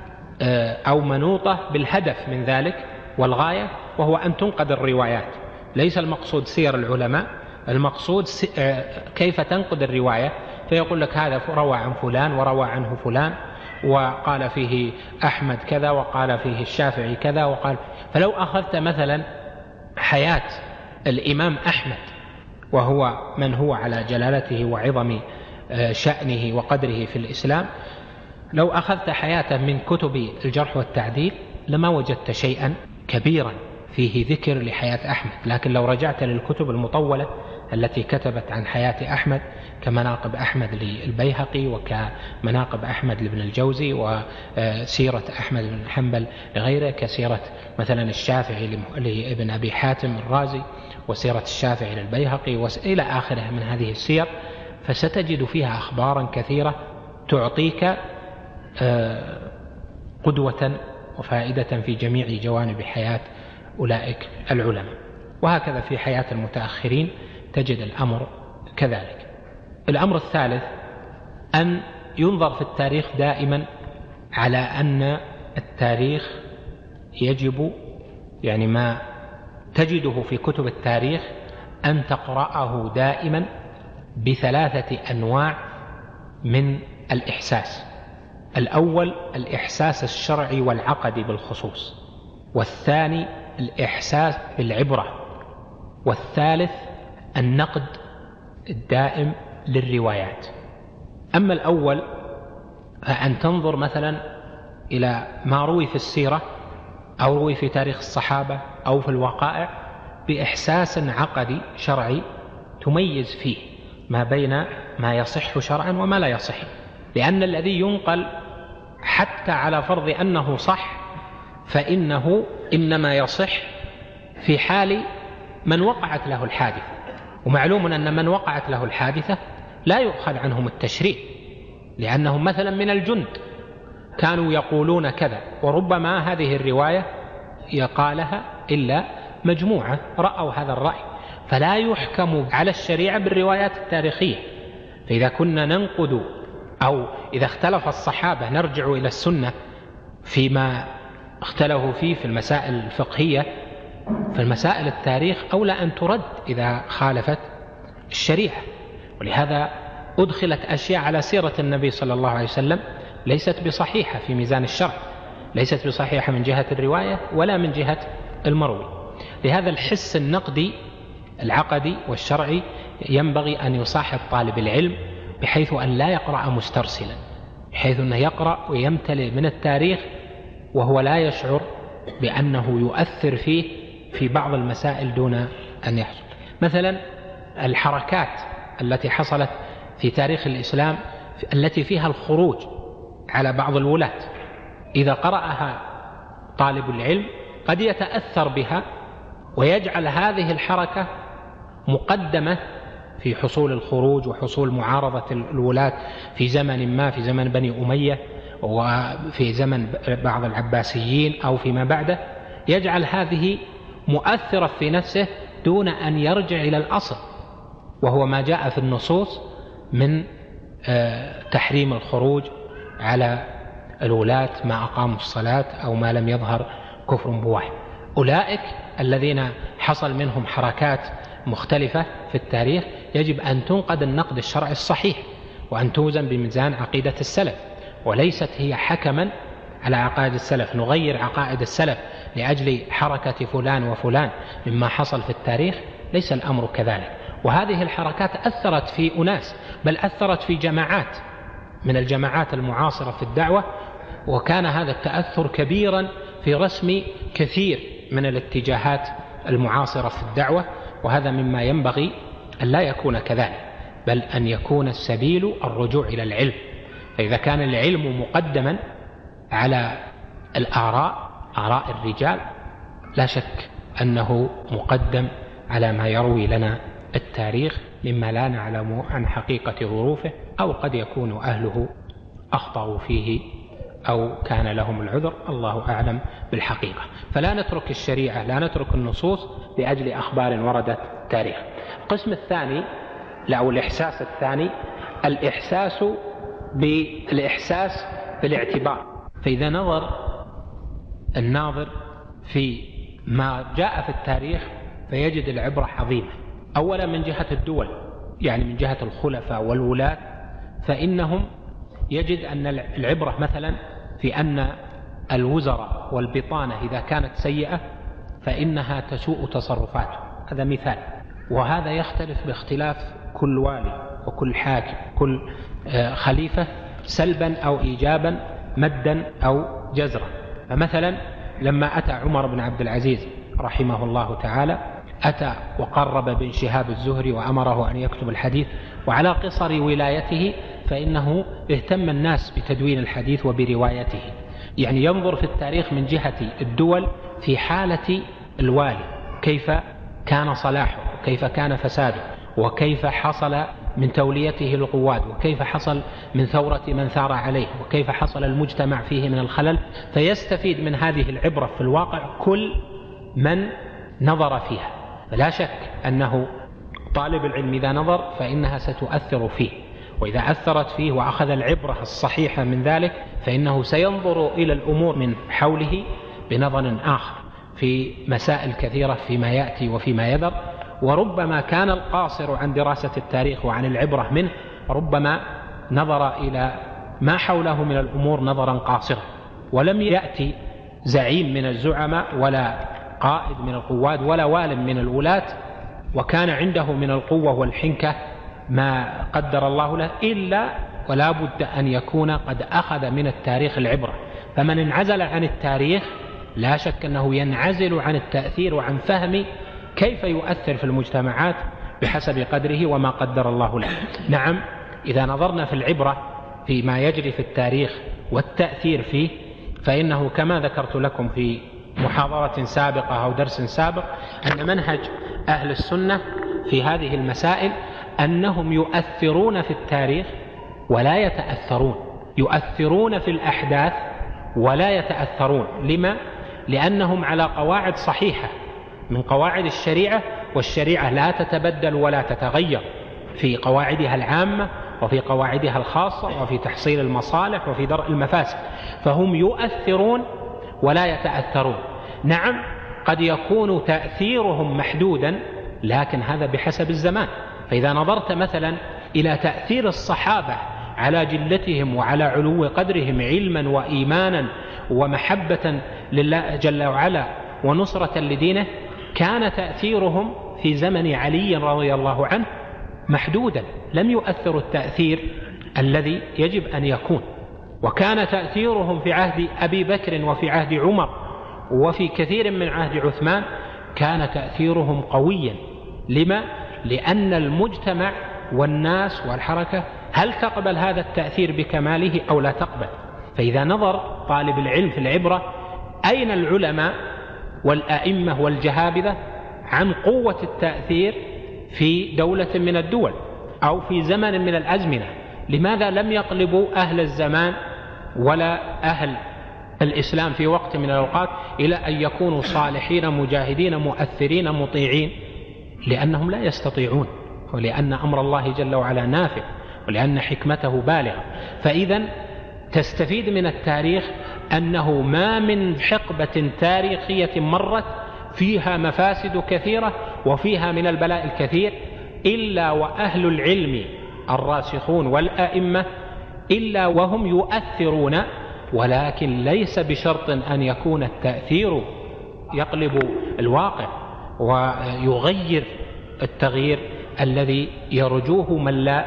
[SPEAKER 2] أو منوطة بالهدف من ذلك والغاية، وهو أن تنقد الروايات. ليس المقصود سير العلماء، المقصود كيف تنقد الرواية، فيقول لك هذا روى عن فلان وروى عنه فلان وقال فيه أحمد كذا وقال فيه الشافعي كذا وقال. فلو أخذت مثلا حياة الإمام أحمد وهو من هو على جلالته وعظم شأنه وقدره في الإسلام، لو أخذت حياته من كتب الجرح والتعديل لما وجدت شيئا كبيرا فيه ذكر لحياة أحمد. لكن لو رجعت للكتب المطولة التي كتبت عن حياة أحمد كمناقب أحمد للبيهقي وكمناقب أحمد لابن الجوزي وسيرة أحمد بن حنبل لغيره، كسيرة مثلا الشافعي لابن أبي حاتم الرازي وسيرة الشافعي للبيهقي وإلى آخره من هذه السير، فستجد فيها أخبارا كثيرة تعطيك قدوة وفائدة في جميع جوانب حياة أولئك العلماء. وهكذا في حياة المتأخرين تجد الأمر كذلك. الأمر الثالث أن ينظر في التاريخ دائما على أن التاريخ يجب، يعني ما تجده في كتب التاريخ أن تقرأه دائما بثلاثة أنواع من الإحساس. الأول الإحساس الشرعي والعقدي بالخصوص، والثاني الإحساس بالعبرة، والثالث النقد الدائم للروايات. أما الأول فأن تنظر مثلا إلى ما روي في السيرة أو روي في تاريخ الصحابة أو في الوقائع بإحساس عقدي شرعي تميز فيه ما بين ما يصح شرعا وما لا يصح، لأن الذي ينقل حتى على فرض أنه صح فإنه إنما يصح في حال من وقعت له الحادثة، ومعلوم أن من وقعت له الحادثة لا يؤخذ عنهم التشريع، لأنهم مثلا من الجند كانوا يقولون كذا، وربما هذه الرواية يقالها إلا مجموعة رأوا هذا الرأي، فلا يحكم على الشريعة بالروايات التاريخية. فإذا كنا ننقد أو إذا اختلف الصحابة نرجع إلى السنة فيما اختلفوا فيه في المسائل الفقهية، فالمسائل التاريخ أولى أن ترد إذا خالفت الشريعة. ولهذا أدخلت أشياء على سيرة النبي صلى الله عليه وسلم ليست بصحيحة في ميزان الشرع، ليست بصحيحة من جهة الرواية ولا من جهة المروي. لهذا الحس النقدي العقدي والشرعي ينبغي أن يصاحب طالب العلم، بحيث أن لا يقرأ مسترسلا، بحيث أنه يقرأ ويمتلئ من التاريخ وهو لا يشعر بأنه يؤثر فيه في بعض المسائل دون أن يحصل. مثلا الحركات التي حصلت في تاريخ الإسلام التي فيها الخروج على بعض الولاة، إذا قرأها طالب العلم قد يتأثر بها ويجعل هذه الحركة مقدمة في حصول الخروج وحصول معارضة الولاة في زمن ما، في زمن بني أمية وفي زمن بعض العباسيين أو فيما بعده، يجعل هذه مؤثرة في نفسه دون أن يرجع إلى الأصل، وهو ما جاء في النصوص من تحريم الخروج على الولاة ما أقاموا الصلاة أو ما لم يظهر كفر بواح. أولئك الذين حصل منهم حركات مختلفة في التاريخ يجب أن تنقد النقد الشرعي الصحيح وأن توزن بميزان عقيدة السلف، وليست هي حكما على عقائد السلف. نغير عقائد السلف لأجل حركة فلان وفلان مما حصل في التاريخ، ليس الأمر كذلك. وهذه الحركات أثرت في أناس، بل أثرت في جماعات من الجماعات المعاصرة في الدعوة، وكان هذا التأثر كبيرا في رسم كثير من الاتجاهات المعاصرة في الدعوة، وهذا مما ينبغي أن لا يكون كذلك، بل أن يكون السبيل الرجوع إلى العلم. فإذا كان العلم مقدما على الآراء، آراء الرجال، لا شك أنه مقدم على ما يروي لنا التاريخ مما لا نعلم عن حقيقة ظروفه، أو قد يكون أهله أخطأوا فيه أو كان لهم العذر، الله أعلم بالحقيقة. فلا نترك الشريعة، لا نترك النصوص لأجل أخبار وردت التاريخ. القسم الثاني أو الإحساس الثاني الإحساس بالإحساس بالاعتبار. فإذا نظر الناظر في ما جاء في التاريخ فيجد العبرة عظيمة. أولا من جهة الدول، يعني من جهة الخلفاء والولاة، فإنهم يجد أن العبرة مثلا في أن الوزراء والبطانة إذا كانت سيئة فإنها تسوء تصرفاته، هذا مثال. وهذا يختلف باختلاف كل والي وكل حاكم، كل خليفة سلبا أو إيجابا، مدا أو جزرا. فمثلا لما أتى عمر بن عبد العزيز رحمه الله تعالى، أتى وقرب بن شهاب الزهري وأمره أن يكتب الحديث، وعلى قصر ولايته فإنه اهتم الناس بتدوين الحديث وبروايته. يعني ينظر في التاريخ من جهة الدول في حالة الوالي، كيف كان صلاحه وكيف كان فساده وكيف حصل من توليته القوات وكيف حصل من ثورة من ثار عليه وكيف حصل المجتمع فيه من الخلل، فيستفيد من هذه العبرة في الواقع كل من نظر فيها. فلا شك أنه طالب العلم إذا نظر فإنها ستؤثر فيه، وإذا أثرت فيه وأخذ العبرة الصحيحة من ذلك فإنه سينظر إلى الأمور من حوله بنظر آخر في مسائل كثيرة فيما يأتي وفيما يذر. وربما كان القاصر عن دراسة التاريخ وعن العبرة منه ربما نظر إلى ما حوله من الأمور نظرا قاصرا، ولم يأتي زعيم من الزعماء ولا قائد من القواد ولا وال من الولاة وكان عنده من القوة والحنكة ما قدر الله له، إلا ولا بد أن يكون قد أخذ من التاريخ العبرة. فمن انعزل عن التاريخ لا شك أنه ينعزل عن التأثير وعن فهم كيف يؤثر في المجتمعات بحسب قدره وما قدر الله له. نعم، إذا نظرنا في العبرة فيما يجري في التاريخ والتأثير فيه، فإنه كما ذكرت لكم في محاضرة سابقة أو درس سابق أن منهج أهل السنة في هذه المسائل أنهم يؤثرون في التاريخ ولا يتأثرون، يؤثرون في الأحداث ولا يتأثرون. لما؟ لأنهم على قواعد صحيحة من قواعد الشريعة، والشريعة لا تتبدل ولا تتغير في قواعدها العامة وفي قواعدها الخاصة وفي تحصيل المصالح وفي درء المفاسد، فهم يؤثرون ولا يتأثرون. نعم، قد يكون تأثيرهم محدودا، لكن هذا بحسب الزمان. فإذا نظرت مثلا إلى تأثير الصحابة على جلتهم وعلى علو قدرهم علما وإيمانا ومحبة لله جل وعلا ونصرة لدينه، كان تأثيرهم في زمن علي رضي الله عنه محدودا، لم يؤثر التأثير الذي يجب أن يكون. وكان تأثيرهم في عهد أبي بكر وفي عهد عمر وفي كثير من عهد عثمان كان تأثيرهم قويا. لما؟ لأن المجتمع والناس والحركة هل تقبل هذا التأثير بكماله أو لا تقبل؟ فإذا نظر طالب العلم في العبرة أين العلماء والأئمة والجهابذة عن قوة التأثير في دولة من الدول أو في زمن من الأزمنة، لماذا لم يقلبوا أهل الزمان ولا أهل الإسلام في وقت من الأوقات إلى أن يكونوا صالحين مجاهدين مؤثرين مطيعين؟ لأنهم لا يستطيعون، ولأن أمر الله جل وعلا نافع، ولأن حكمته بالغة. فإذا تستفيد من التاريخ أنه ما من حقبة تاريخية مرت فيها مفاسد كثيرة وفيها من البلاء الكثير إلا وأهل العلم الراسخون والأئمة إلا وهم يؤثرون، ولكن ليس بشرط أن يكون التأثير يقلب الواقع ويغير التغيير الذي يرجوه من لا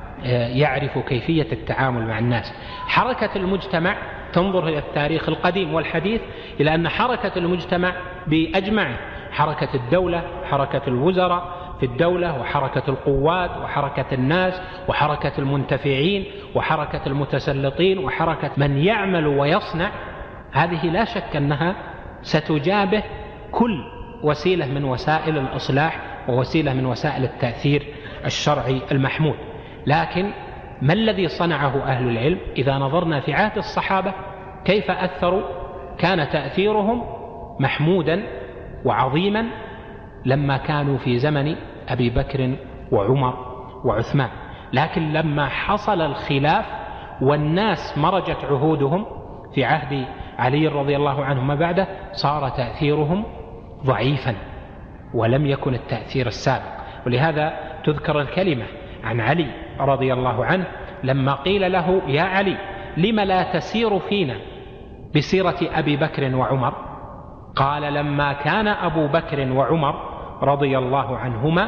[SPEAKER 2] يعرف كيفية التعامل مع الناس. حركة المجتمع تنظر إلى التاريخ القديم والحديث إلى أن حركة المجتمع بأجمعه، حركة الدولة، حركة الوزراء في الدولة، وحركة القوات، وحركة الناس، وحركة المنتفعين، وحركة المتسلطين، وحركة من يعمل ويصنع، هذه لا شك أنها ستجابه كل وسيلة من وسائل الإصلاح ووسيلة من وسائل التأثير الشرعي المحمود. لكن ما الذي صنعه أهل العلم؟ إذا نظرنا في عهد الصحابة كيف أثروا، كان تأثيرهم محمودا وعظيما لما كانوا في زمن أبي بكر وعمر وعثمان، لكن لما حصل الخلاف والناس مرجت عهودهم في عهد علي رضي الله عنه ما بعده صار تأثيرهم ضعيفا ولم يكن التأثير السابق. ولهذا تذكر الكلمة عن علي رضي الله عنه لما قيل له يا علي لم لا تسير فينا بسيرة أبي بكر وعمر؟ قال لما كان أبو بكر وعمر رضي الله عنهما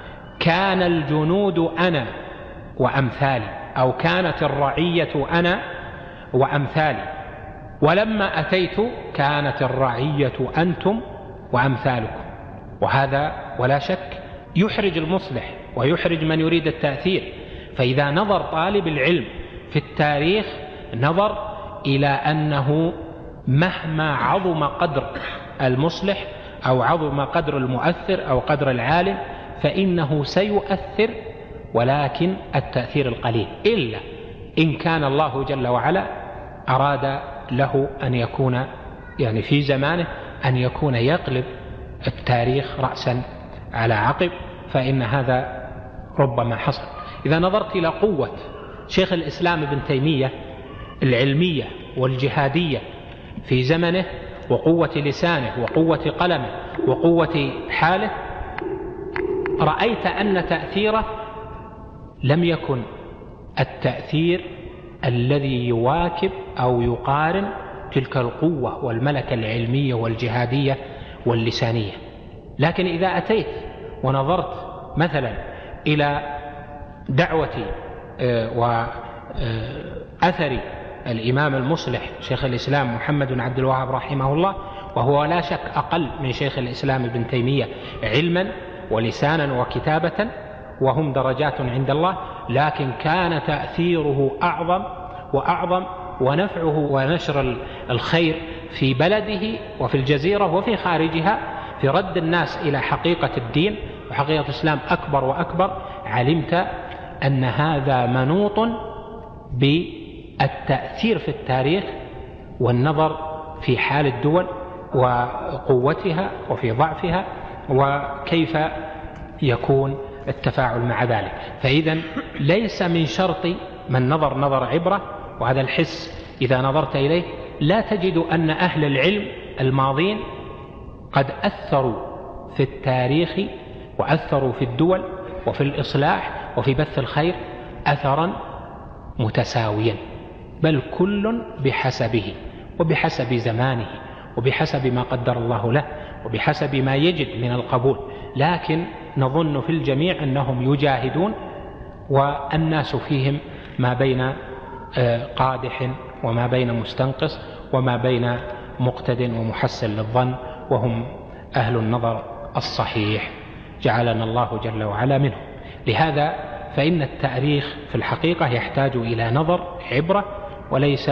[SPEAKER 2] كان الجنود أنا وأمثالي، أو كانت الرعية أنا وأمثالي، ولما أتيت كانت الرعية أنتم وأمثالكم. وهذا ولا شك يحرج المصلح ويحرج من يريد التأثير. فإذا نظر طالب العلم في التاريخ نظر إلى أنه مهما عظم قدر المصلح أو عظم قدر المؤثر أو قدر العالم فإنه سيؤثر، ولكن التأثير القليل، إلا إن كان الله جل وعلا أراد له أن يكون يعني في زمانه أن يكون يقلب التاريخ رأسا على عقب، فإن هذا ربما حصل. إذا نظرت إلى قوة شيخ الإسلام ابن تيمية العلمية والجهادية في زمنه وقوة لسانه وقوة قلمه وقوة حاله، رأيت أن تأثيره لم يكن التأثير الذي يواكب أو يقارن تلك القوة والملكة العلمية والجهادية واللسانية. لكن إذا أتيت ونظرت مثلا إلى دعوة وأثر الإمام المصلح شيخ الإسلام محمد بن عبد الوهاب رحمه الله، وهو لا شك أقل من شيخ الإسلام ابن تيمية علما ولسانا وكتابة، وهم درجات عند الله، لكن كان تأثيره أعظم وأعظم، ونفعه ونشر الخير في بلده وفي الجزيرة وفي خارجها في رد الناس إلى حقيقة الدين وحقيقة الإسلام أكبر وأكبر. علمت أن هذا منوط بالتأثير في التاريخ والنظر في حال الدول وقوتها وفي ضعفها وكيف يكون التفاعل مع ذلك. فإذا ليس من شرط من نظر نظر عبرة، وهذا الحس إذا نظرت إليه لا تجد أن أهل العلم الماضين قد أثروا في التاريخ وأثروا في الدول وفي الإصلاح وفي بث الخير أثرا متساويا، بل كل بحسبه وبحسب زمانه وبحسب ما قدر الله له وبحسب ما يجد من القبول. لكن نظن في الجميع أنهم يجاهدون، والناس فيهم ما بين قادح وما بين مستنقص وما بين مقتد ومحسن للظن، وهم أهل النظر الصحيح جعلنا الله جل وعلا منهم. لهذا فإن التاريخ في الحقيقة يحتاج إلى نظر عبرة وليس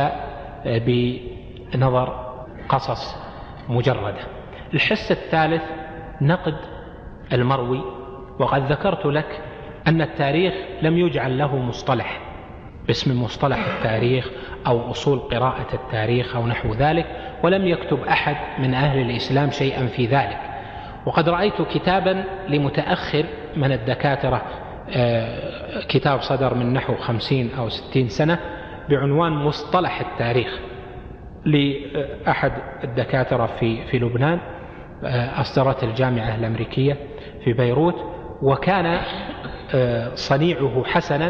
[SPEAKER 2] بنظر قصص مجردة. الحس الثالث نقد المروي، وقد ذكرت لك أن التاريخ لم يجعل له مصطلح باسم مصطلح التاريخ أو أصول قراءة التاريخ أو نحو ذلك، ولم يكتب أحد من أهل الإسلام شيئا في ذلك. وقد رأيت كتابا لمتأخر من الدكاترة، كتاب صدر من نحو خمسين أو ستين سنة بعنوان مصطلح التاريخ لأحد الدكاترة في في لبنان، أصدرت الجامعة الأمريكية في بيروت، وكان صنيعه حسنا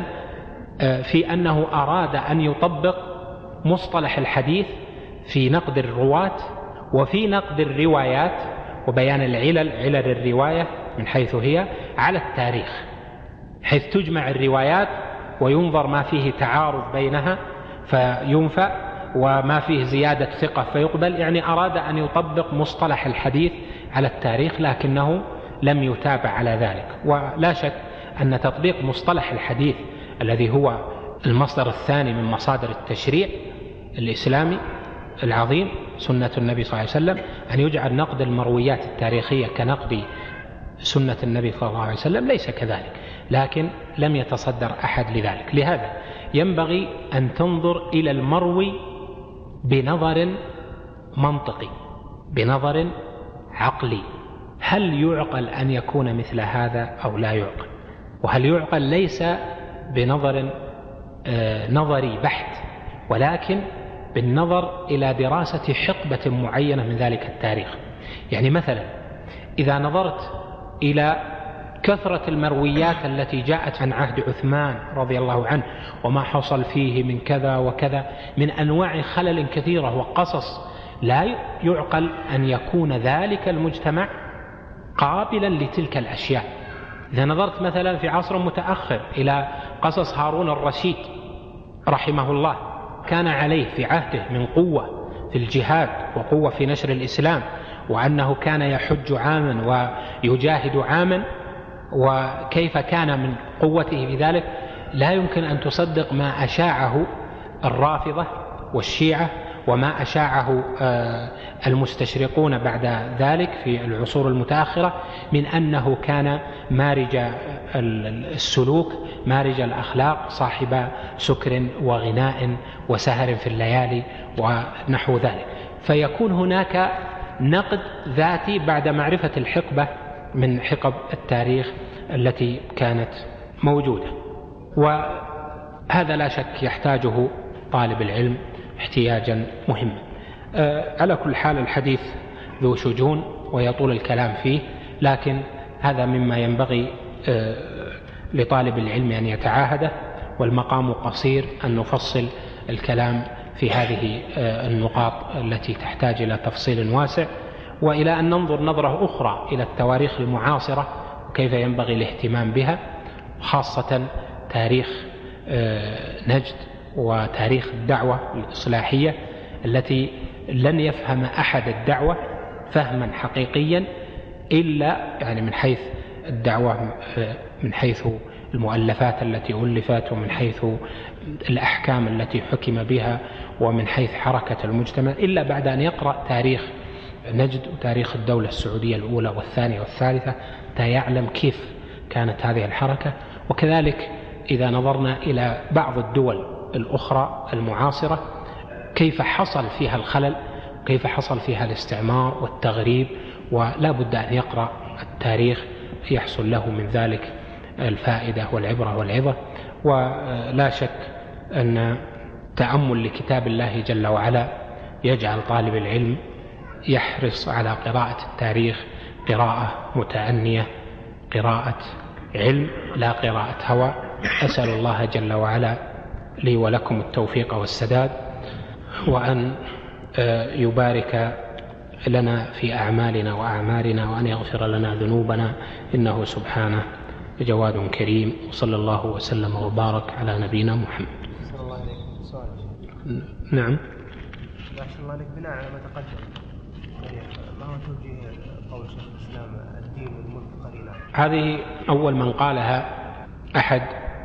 [SPEAKER 2] في أنه أراد أن يطبق مصطلح الحديث في نقد الرواة وفي نقد الروايات وبيان العلل علل الرواية من حيث هي على التاريخ، حيث تجمع الروايات وينظر ما فيه تعارض بينها فينفى وما فيه زيادة ثقة فيقبل. يعني أراد أن يطبق مصطلح الحديث على التاريخ لكنه لم يتابع على ذلك. ولا شك أن تطبيق مصطلح الحديث الذي هو المصدر الثاني من مصادر التشريع الإسلامي العظيم سنة النبي صلى الله عليه وسلم، أن يجعل نقد المرويات التاريخية كنقد سنة النبي صلى الله عليه وسلم ليس كذلك، لكن لم يتصدر أحد لذلك. لهذا ينبغي أن تنظر إلى المروي بنظر منطقي، بنظر عقلي، هل يعقل أن يكون مثل هذا أو لا يعقل؟ وهل يعقل ليس بنظر آه نظري بحت، ولكن بالنظر إلى دراسة حقبة معينة من ذلك التاريخ. يعني مثلا إذا نظرت إلى كثرة المرويات التي جاءت عن عهد عثمان رضي الله عنه وما حصل فيه من كذا وكذا من أنواع خلل كثيرة وقصص، لا يعقل أن يكون ذلك المجتمع قابلا لتلك الأشياء. إذا نظرت مثلا في عصر متأخر إلى قصص هارون الرشيد رحمه الله، كان عليه في عهده من قوة في الجهاد وقوة في نشر الإسلام، وأنه كان يحج عاما ويجاهد عاما، وكيف كان من قوته بذلك لا يمكن أن تصدق ما أشاعه الرافضة والشيعة وما أشاعه المستشرقون بعد ذلك في العصور المتأخرة من أنه كان مارج السلوك مارج الأخلاق صاحب سكر وغناء وسهر في الليالي ونحو ذلك. فيكون هناك نقد ذاتي بعد معرفة الحقبة من حقب التاريخ التي كانت موجودة، وهذا لا شك يحتاجه طالب العلم احتياجا مهما. أه على كل حال الحديث ذو شجون ويطول الكلام فيه، لكن هذا مما ينبغي أه لطالب العلم أن يتعاهده، والمقام قصير أن نفصل الكلام في هذه أه النقاط التي تحتاج إلى تفصيل واسع، وإلى أن ننظر نظرة أخرى إلى التواريخ المعاصرة وكيف ينبغي الاهتمام بها، خاصة تاريخ أه نجد وتاريخ الدعوة الإصلاحية التي لن يفهم أحد الدعوة فهما حقيقيا إلا يعني من حيث الدعوة، من حيث المؤلفات التي ألفت، ومن حيث الأحكام التي حكم بها، ومن حيث حركة المجتمع، إلا بعد أن يقرأ تاريخ نجد وتاريخ الدولة السعودية الأولى والثانية والثالثة حتى يعلم كيف كانت هذه الحركة. وكذلك إذا نظرنا إلى بعض الدول الأخرى المعاصرة كيف حصل فيها الخلل، كيف حصل فيها الاستعمار والتغريب، ولا بد أن يقرأ التاريخ يحصل له من ذلك الفائدة والعبرة والعظة. ولا شك أن تأمل لكتاب الله جل وعلا يجعل طالب العلم يحرص على قراءة التاريخ قراءة متأنية، قراءة علم لا قراءة هوى. أسأل الله جل وعلا لي ولكم التوفيق والسداد، وأن يبارك لنا في أعمالنا وأعمارنا، وأن يغفر لنا ذنوبنا، إنه سبحانه جواد كريم. وصلى الله وسلم وبارك على نبينا محمد. نعم.
[SPEAKER 3] أحسن الله عليك. بناء على ما تقدم، ما هو توجيه قول شيخ الإسلام الدين والملك قرينان؟
[SPEAKER 2] هذه أول من قالها أحد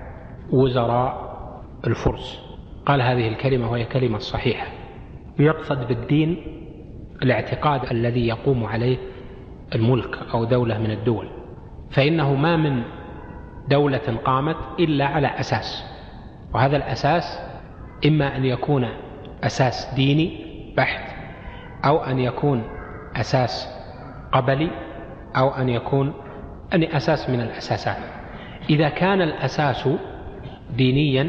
[SPEAKER 2] وزراء الفرس، قال هذه الكلمة وهي كلمة صحيحة. يقصد بالدين الاعتقاد الذي يقوم عليه الملك أو دولة من الدول، فإنه ما من دولة قامت إلا على أساس، وهذا الأساس إما أن يكون أساس ديني بحت، أو أن يكون أساس قبلي، أو أن يكون أن أساس من الأساسات. إذا كان الأساس دينيا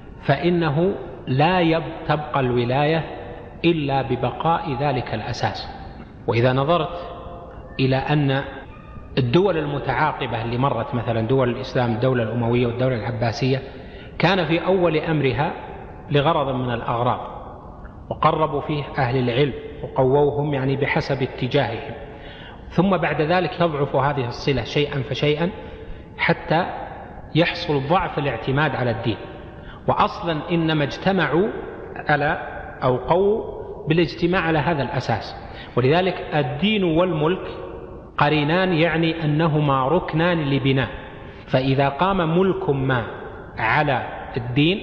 [SPEAKER 2] فإنه لا تبقى الولاية إلا ببقاء ذلك الأساس. وإذا نظرت إلى أن الدول المتعاقبة اللي مرت، مثلا دول الإسلام، الدولة الأموية والدولة العباسية، كان في أول أمرها لغرض من الأغراض، وقربوا فيه أهل العلم وقووهم يعني بحسب اتجاههم، ثم بعد ذلك تضعف هذه الصلة شيئا فشيئا حتى يحصل ضعف الاعتماد على الدين. وأصلا إنما اجتمعوا على أو قووا بالاجتماع على هذا الأساس. ولذلك الدين والملك قرينان، يعني أنهما ركنان لبناء. فإذا قام ملك ما على الدين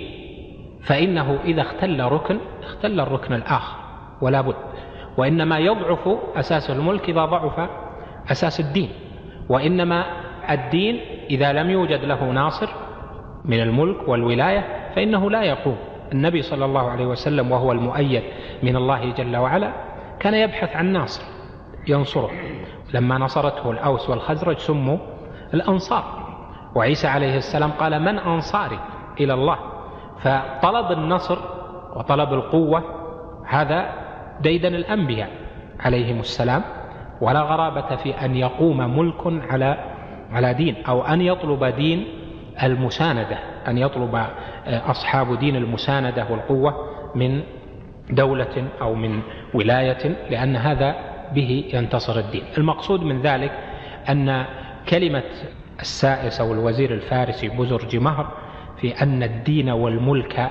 [SPEAKER 2] فإنه إذا اختل ركن اختل الركن الآخر ولا بد. وإنما يضعف أساس الملك إذا ضعف أساس الدين، وإنما الدين إذا لم يوجد له ناصر من الملك والولاية فإنه لا يقوم. النبي صلى الله عليه وسلم وهو المؤيد من الله جل وعلا كان يبحث عن ناصر ينصره. لما نصرته الأوس والخزرج سموا الأنصار، وعيسى عليه السلام قال من أنصاري إلى الله. فطلب النصر وطلب القوة هذا ديدن الأنبياء عليهم السلام، ولا غرابة في أن يقوم ملك على على دين، أو أن يطلب دين المساندة، أن يطلب أصحاب دين المساندة والقوة من دولة أو من ولاية، لأن هذا به ينتصر الدين. المقصود من ذلك أن كلمة السائس أو الوزير الفارسي بزرج مهر في أن الدين والملك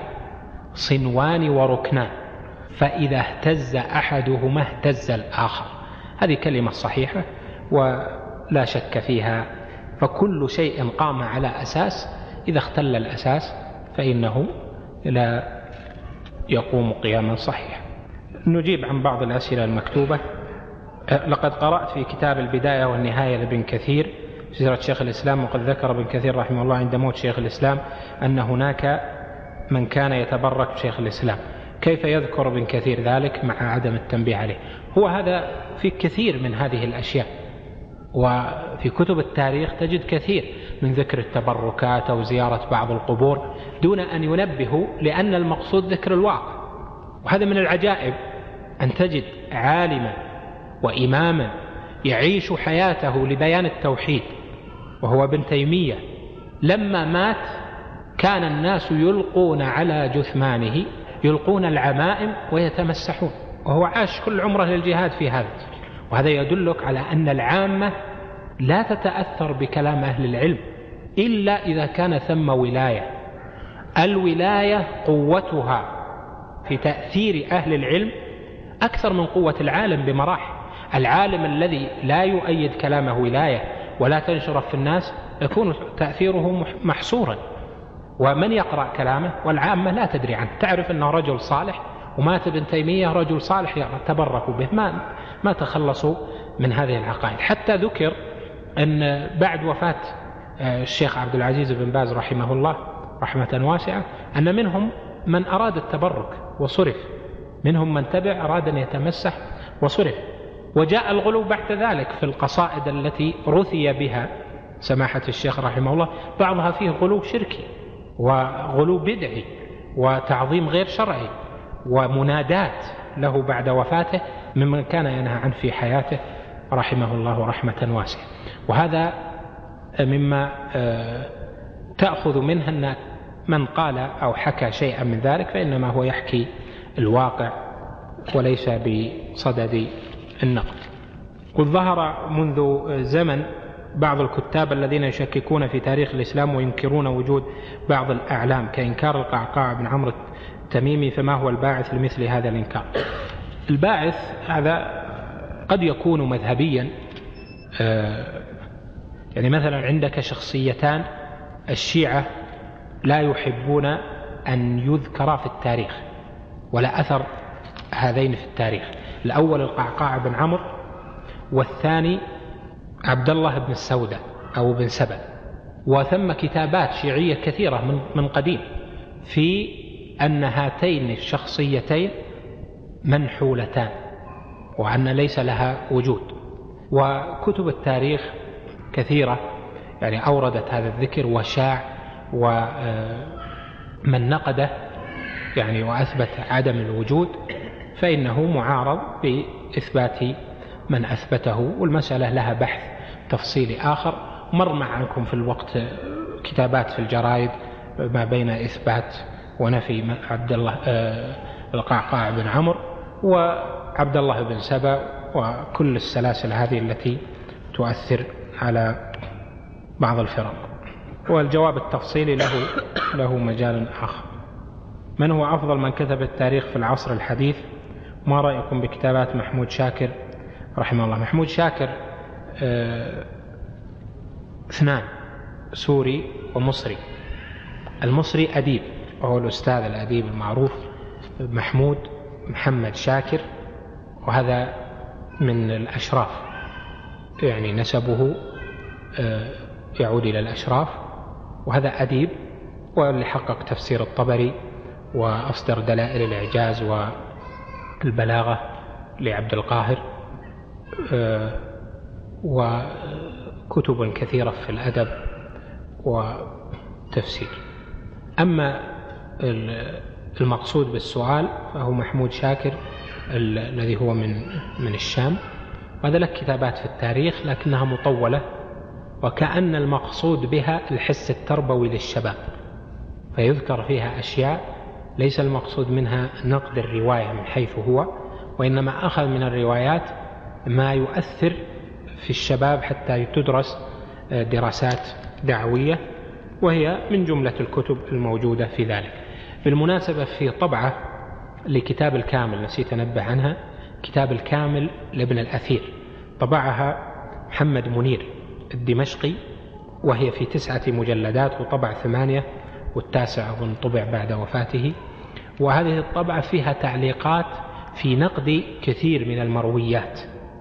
[SPEAKER 2] صنوان وركنان، فإذا اهتز أحدهما اهتز الآخر، هذه كلمة صحيحة ولا شك فيها. فكل شيء قام على أساس إذا اختل الأساس فإنه لا يقوم قياما صحيحا. نجيب عن بعض الأسئلة المكتوبة. لقد قرأت في كتاب البداية والنهاية لابن كثير سيرة شيخ الإسلام، وقد ذكر ابن كثير رحمه الله عند موت شيخ الإسلام أن هناك من كان يتبرك بشيخ الإسلام. كيف يذكر ابن كثير ذلك مع عدم التنبيه عليه؟ هو هذا في كثير من هذه الأشياء، وفي كتب التاريخ تجد كثير من ذكر التبركات أو زيارة بعض القبور دون أن ينبهوا، لأن المقصود ذكر الواقع. وهذا من العجائب أن تجد عالما وإماما يعيش حياته لبيان التوحيد وهو ابن تيمية، لما مات كان الناس يلقون على جثمانه، يلقون العمائم ويتمسحون، وهو عاش كل عمره للجهاد في هذا. وهذا يدلك على أن العامة لا تتأثر بكلام أهل العلم إلا إذا كان ثم ولاية. الولاية قوتها في تأثير أهل العلم أكثر من قوة العالم بمراحل. العالم الذي لا يؤيد كلامه ولاية ولا تنشر في الناس يكون تأثيره محصورا، ومن يقرأ كلامه والعامة لا تدري عنه، تعرف أنه رجل صالح ومات ابن تيمية رجل صالح تبركوا به، ما, ما تخلصوا من هذه العقائد. حتى ذكر أن بعد وفاة الشيخ عبد العزيز بن باز رحمه الله رحمة واسعة أن منهم من أراد التبرك وصرف، منهم من تبع أراد أن يتمسح وصرف. وجاء الغلو بعد ذلك في القصائد التي رثي بها سماحة الشيخ رحمه الله، بعضها فيه غلو شركي وغلو بدعي وتعظيم غير شرعي ومنادات له بعد وفاته ممن كان ينهى عنه في حياته رحمه الله رحمة واسعة. وهذا مما تأخذ منه أن من قال أو حكى شيئا من ذلك فإنما هو يحكي الواقع وليس بصدد النقد. قد ظهر منذ زمن بعض الكتاب الذين يشككون في تاريخ الإسلام وينكرون وجود بعض الأعلام كإنكار القعقاع بن عمرو تميمي فما هو الباعث لمثل هذا الإنكار؟ الباعث هذا قد يكون مذهبيا، يعني مثلا عندك شخصيتان الشيعة لا يحبون أن يذكر في التاريخ ولا أثر هذين في التاريخ، الأول القعقاع بن عمرو والثاني عبد الله بن السوداء أو بن سبأ. وثم كتابات شيعية كثيرة من من قديم في أن هاتين الشخصيتين منحولتان وأن ليس لها وجود. وكتب التاريخ كثيرة يعني أوردت هذا الذكر وشاع، ومن نقده يعني وأثبت عدم الوجود فإنه معارض بإثبات من أثبته، والمسألة لها بحث تفصيلي آخر مر معكم في الوقت كتابات في الجرائد ما بين إثبات ونفي عبد الله القعقاع بن عمرو وعبد الله بن سبأ وكل السلاسل هذه التي تؤثر على بعض الفرق. والجواب التفصيلي له له مجال آخر. من هو أفضل من كتب التاريخ في العصر الحديث؟ ما رأيكم بكتابات محمود شاكر رحمه الله؟ محمود شاكر اه اثنان، سوري ومصري. المصري أديب وهو الأستاذ الأديب المعروف محمود محمد شاكر، وهذا من الأشراف يعني نسبه اه يعود إلى الأشراف، وهذا أديب واللي حقق تفسير الطبري وأصدر دلائل الإعجاز والبلاغة لعبد القاهر وكتب كثيرة في الأدب وتفسير. أما المقصود بالسؤال فهو محمود شاكر الذي هو من من الشام، وهذا له كتابات في التاريخ لكنها مطولة، وكأن المقصود بها الحس التربوي للشباب، فيذكر فيها أشياء ليس المقصود منها نقد الرواية من حيث هو، وإنما أخذ من الروايات ما يؤثر في الشباب حتى تدرس دراسات دعوية، وهي من جملة الكتب الموجودة في ذلك. بالمناسبة في طبعة لكتاب الكامل نسيت أنبه عنها، كتاب الكامل لابن الأثير طبعها محمد منير الدمشقي، وهي في تسعة مجلدات وطبع ثمانية، والتاسع أظن طبع بعد وفاته. وهذه الطبعة فيها تعليقات في نقد كثير من المرويات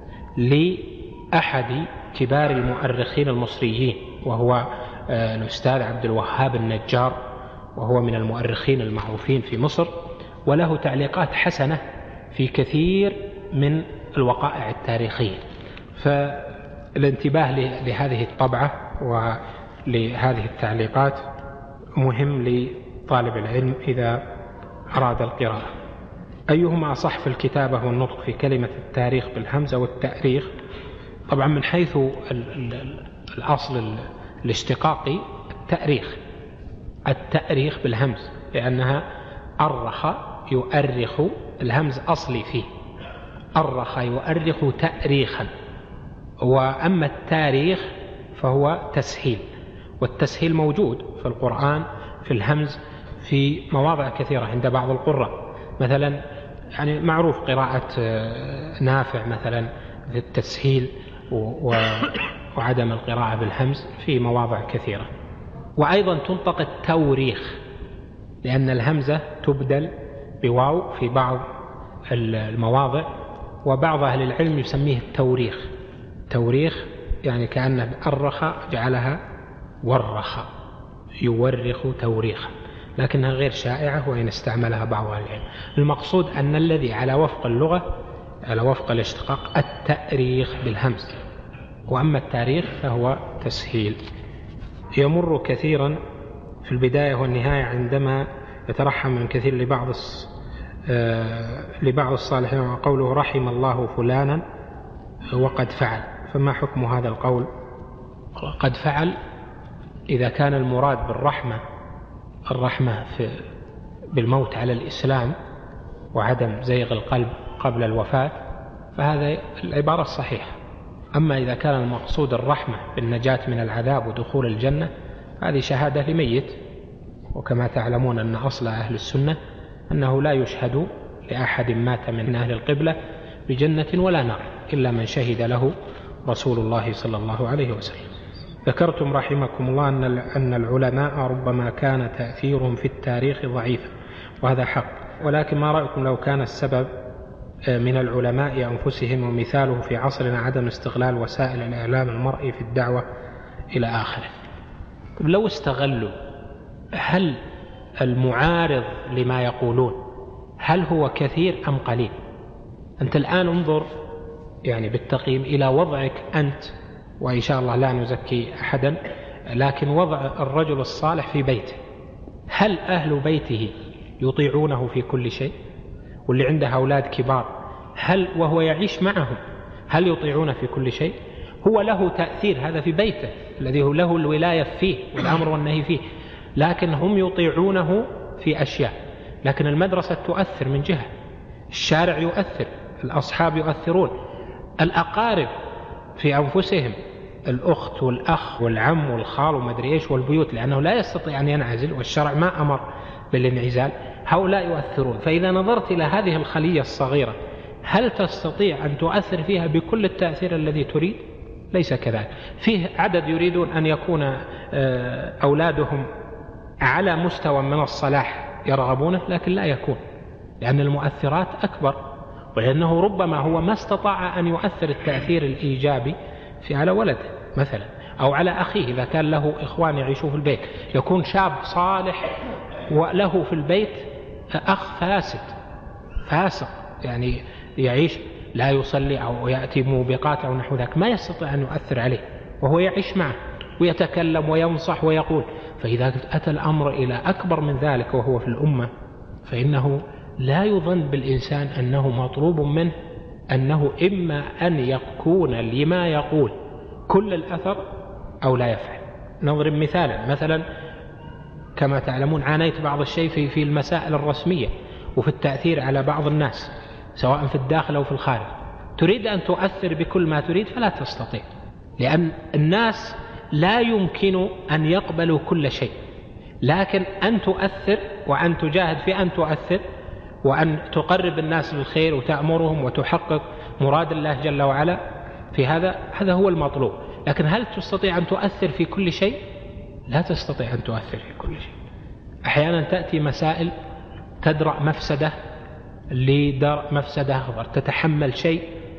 [SPEAKER 2] لأحد كبار المؤرخين المصريين، وهو الأستاذ عبد الوهاب النجار، وهو من المؤرخين المعروفين في مصر، وله تعليقات حسنة في كثير من الوقائع التاريخية. فالانتباه لهذه الطبعة ولهذه التعليقات مهم لطالب العلم إذا أراد القراءة. أيهما أصح في الكتابة والنطق في كلمة التاريخ بالهمزة والتأريخ؟ طبعا من حيث الأصل الاشتقاقي التأريخ التأريخ بالهمز، لأنها أرخ يؤرخ، الهمز أصلي فيه أرخ يؤرخ تأريخا. وأما التاريخ فهو تسهيل، والتسهيل موجود في القرآن في الهمز في مواضع كثيرة عند بعض القراء، مثلا يعني معروف قراءة نافع مثلا في التسهيل وعدم القراءة بالهمز في مواضع كثيرة. وأيضا تنطق التوريخ لأن الهمزة تبدل بواو في بعض المواضع، وبعض أهل العلم يسميه التوريخ. توريخ يعني كأنه أرخ جعلها ورخ، يورخ توريخا، لكنها غير شائعة وإن استعملها بعض أهل العلم. المقصود أن الذي على وفق اللغة على وفق الاشتقاق التأريخ بالهمز، وأما التاريخ فهو تسهيل. يمر كثيرا في البداية والنهاية عندما يترحم من كثير لبعض لبعض الصالحين وقوله رحم الله فلانا وقد فعل، فما حكم هذا القول؟ قد فعل إذا كان المراد بالرحمة الرحمة في بالموت على الإسلام وعدم زيغ القلب قبل الوفاة فهذا العبارة الصحيحة. أما إذا كان المقصود الرحمة بالنجاة من العذاب ودخول الجنة هذه شهادة لميت، وكما تعلمون أن أصل أهل السنة أنه لا يشهد لأحد مات من أهل القبلة بجنة ولا نار إلا من شهد له رسول الله صلى الله عليه وسلم. ذكرتم رحمكم الله أن العلماء ربما كان تأثيرهم في التاريخ ضعيفا، وهذا حق، ولكن ما رأيكم لو كان السبب من العلماء أنفسهم، ومثاله في عصرنا عدم استغلال وسائل الإعلام المرئي في الدعوة إلى آخره؟ لو استغلوا، هل المعارض لما يقولون هل هو كثير أم قليل؟ أنت الآن انظر يعني بالتقييم إلى وضعك أنت، وإن شاء الله لا نزكي أحدا، لكن وضع الرجل الصالح في بيته، هل أهل بيته يطيعونه في كل شيء؟ واللي عنده أولاد كبار هل وهو يعيش معهم هل يطيعونه في كل شيء؟ هو له تأثير، هذا في بيته الذي هو له الولاية فيه والأمر والنهي فيه، لكن هم يطيعونه في أشياء. لكن المدرسة تؤثر من جهة، الشارع يؤثر، الأصحاب يؤثرون، الأقارب في أنفسهم، الأخت والأخ والعم والخال ومدري إيش والبيوت، لأنه لا يستطيع أن ينعزل والشرع ما أمر بالانعزال، هؤلاء يؤثرون. فإذا نظرت إلى هذه الخلية الصغيرة هل تستطيع أن تؤثر فيها بكل التأثير الذي تريد؟ ليس كذلك. فيه عدد يريدون أن يكون أولادهم على مستوى من الصلاح يرغبونه، لكن لا يكون، لأن المؤثرات أكبر، ولأنه ربما هو ما استطاع أن يؤثر التأثير الإيجابي في على ولده مثلا، أو على أخيه إذا كان له إخوان يعيشوا في البيت، يكون شاب صالح وله في البيت أخ فاسد فاسق، يعني يعيش لا يصلي أو يأتي موبقات أو نحو ذلك، ما يستطيع أن يؤثر عليه وهو يعيش معه ويتكلم وينصح ويقول. فإذا أتى الأمر إلى أكبر من ذلك وهو في الأمة، فإنه لا يظن بالإنسان أنه مطلوب منه أنه إما أن يكون لما يقول كل الأثر أو لا يفعل. نضرب مثالا، مثلا كما تعلمون عانيت بعض الشيء في في المسائل الرسمية وفي التأثير على بعض الناس سواء في الداخل أو في الخارج. تريد أن تؤثر بكل ما تريد فلا تستطيع، لأن الناس لا يمكن أن يقبلوا كل شيء، لكن أن تؤثر وأن تجاهد في أن تؤثر وأن تقرب الناس للخير وتأمرهم وتحقق مراد الله جل وعلا، في هذا هذا هو المطلوب. لكن هل تستطيع أن تؤثر في كل شيء؟ لا تستطيع أن تؤثر في كل شيء. أحيانا تأتي مسائل تدرأ مفسدة لدرء مفسدة أكبر، تتحمل شيء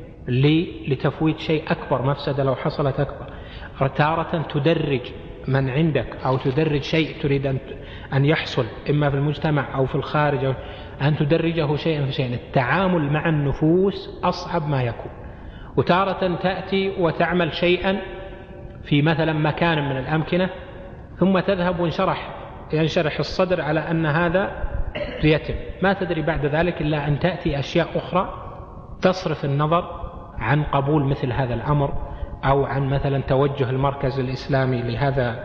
[SPEAKER 2] لتفويت شيء أكبر، مفسدة لو حصلت أكبر. تارة تدرج من عندك أو تدرج شيء تريد أن يحصل إما في المجتمع أو في الخارج، أو أن تدرجه شيئا فشيئا. التعامل مع النفوس أصعب ما يكون. وتارة تأتي وتعمل شيئا في مثلا مكان من الأمكنة ثم تذهب وانشرح ينشرح الصدر على أن هذا يتم، ما تدري بعد ذلك إلا أن تأتي أشياء أخرى تصرف النظر عن قبول مثل هذا الأمر، أو عن مثلا توجه المركز الإسلامي لهذا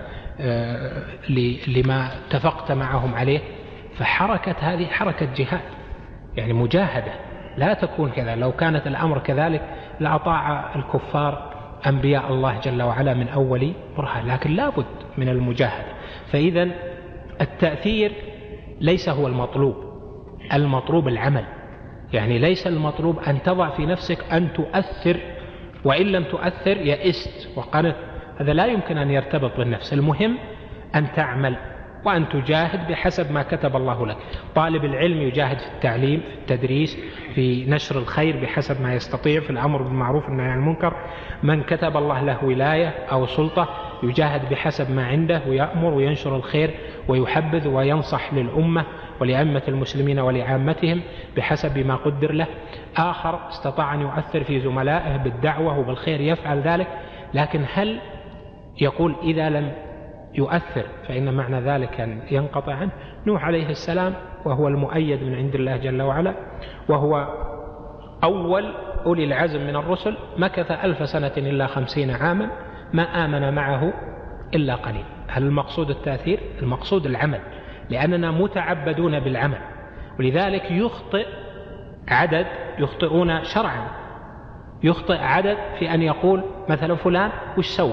[SPEAKER 2] لما اتفقت معهم عليه. فحركة هذه حركة جهاد، يعني مجاهدة، لا تكون كذا. لو كانت الأمر كذلك لأطاع الكفار أنبياء الله جل وعلا من أول برهان، لكن لا بد من المجاهدة. فإذا التأثير ليس هو المطلوب، المطلوب العمل. يعني ليس المطلوب أن تضع في نفسك أن تؤثر، وإن لم تؤثر يئست وقنت، هذا لا يمكن أن يرتبط بالنفس. المهم أن تعمل وأن تجاهد بحسب ما كتب الله لك. طالب العلم يجاهد في التعليم، في التدريس، في نشر الخير بحسب ما يستطيع، في الأمر بالمعروف والنهي عن المنكر. من كتب الله له ولاية أو سلطة يجاهد بحسب ما عنده ويأمر وينشر الخير ويحبذ وينصح للأمة ولأئمة المسلمين ولعامتهم بحسب ما قدر له. آخر استطاع أن يؤثر في زملائه بالدعوة وبالخير يفعل ذلك، لكن هل يقول إذا لم يؤثر فإن معنى ذلك أن ينقطع عنه؟ نوح عليه السلام وهو المؤيد من عند الله جل وعلا، وهو أول أولي العزم من الرسل، مكث ألف سنة إلا خمسين عاما ما آمن معه إلا قليل. هل المقصود التأثير؟ المقصود العمل، لأننا متعبدون بالعمل. ولذلك يخطئ عدد، يخطئون شرعا، يخطئ عدد في أن يقول مثلا فلان وش سوى،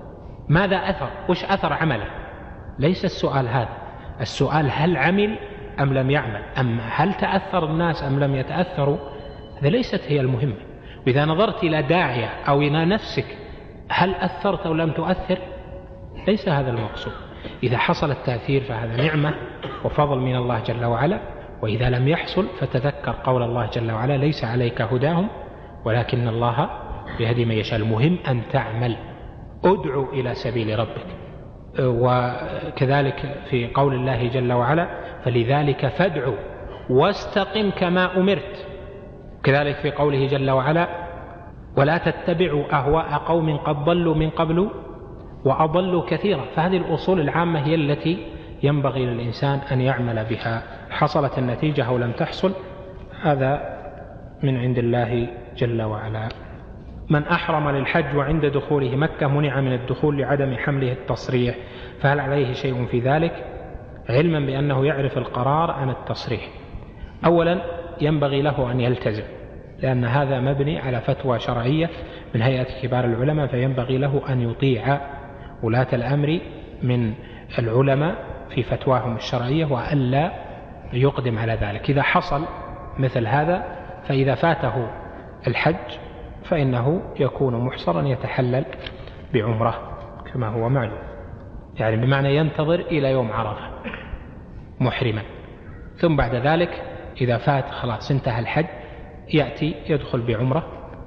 [SPEAKER 2] ماذا أثر، وش أثر عمله. ليس السؤال هذا، السؤال هل عمل أم لم يعمل. أما هل تأثر الناس أم لم يتأثروا، هذا ليست هي المهمة. وإذا نظرت إلى داعية أو إلى نفسك هل أثرت أو لم تؤثر، ليس هذا المقصود. إذا حصل التأثير فهذا نعمة وفضل من الله جل وعلا، وإذا لم يحصل فتذكر قول الله جل وعلا: ليس عليك هداهم ولكن الله يهدي من يشاء. المهم أن تعمل، ادعو إلى سبيل ربك. وكذلك في قول الله جل وعلا: فلذلك فادعوا واستقم كما أمرت. كذلك في قوله جل وعلا: ولا تتبعوا أهواء قوم قد ضلوا من قبل وأضلوا كثيرا. فهذه الأصول العامة هي التي ينبغي للإنسان أن يعمل بها. حصلت النتيجة أو لم تحصل، هذا من عند الله جل وعلا. من أحرم للحج وعند دخوله مكة منع من الدخول لعدم حمله التصريح، فهل عليه شيء في ذلك؟ علما بأنه يعرف القرار عن التصريح. أولا ينبغي له أن يلتزم، لأن هذا مبني على فتوى شرعية من هيئة كبار العلماء، فينبغي له أن يطيع ولاة الأمر من العلماء في فتواهم الشرعية وألا يقدم على ذلك. إذا حصل مثل هذا فإذا فاته الحج فإنه يكون محصرا يتحلل بعمرة كما هو معلوم، يعني بمعنى ينتظر إلى يوم عرفة محرما، ثم بعد ذلك إذا فات خلاص انتهى الحج يأتي يدخل بعمرة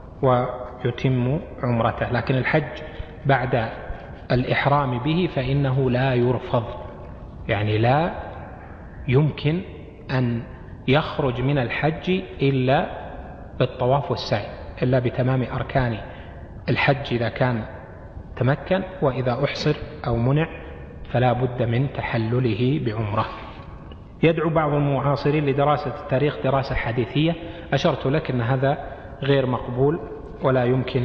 [SPEAKER 2] ويتم عمرته. لكن الحج بعد الإحرام به فإنه لا يرفض، يعني لا يمكن أن يخرج من الحج إلا بالطواف والسعي، إلا بتمام أركان الحج إذا كان تمكن، وإذا أحصر أو منع فلا بد من تحلله بعمرة. يدعو بعض المعاصرين لدراسة التاريخ دراسة حديثية، أشرت لك أن هذا غير مقبول ولا يمكن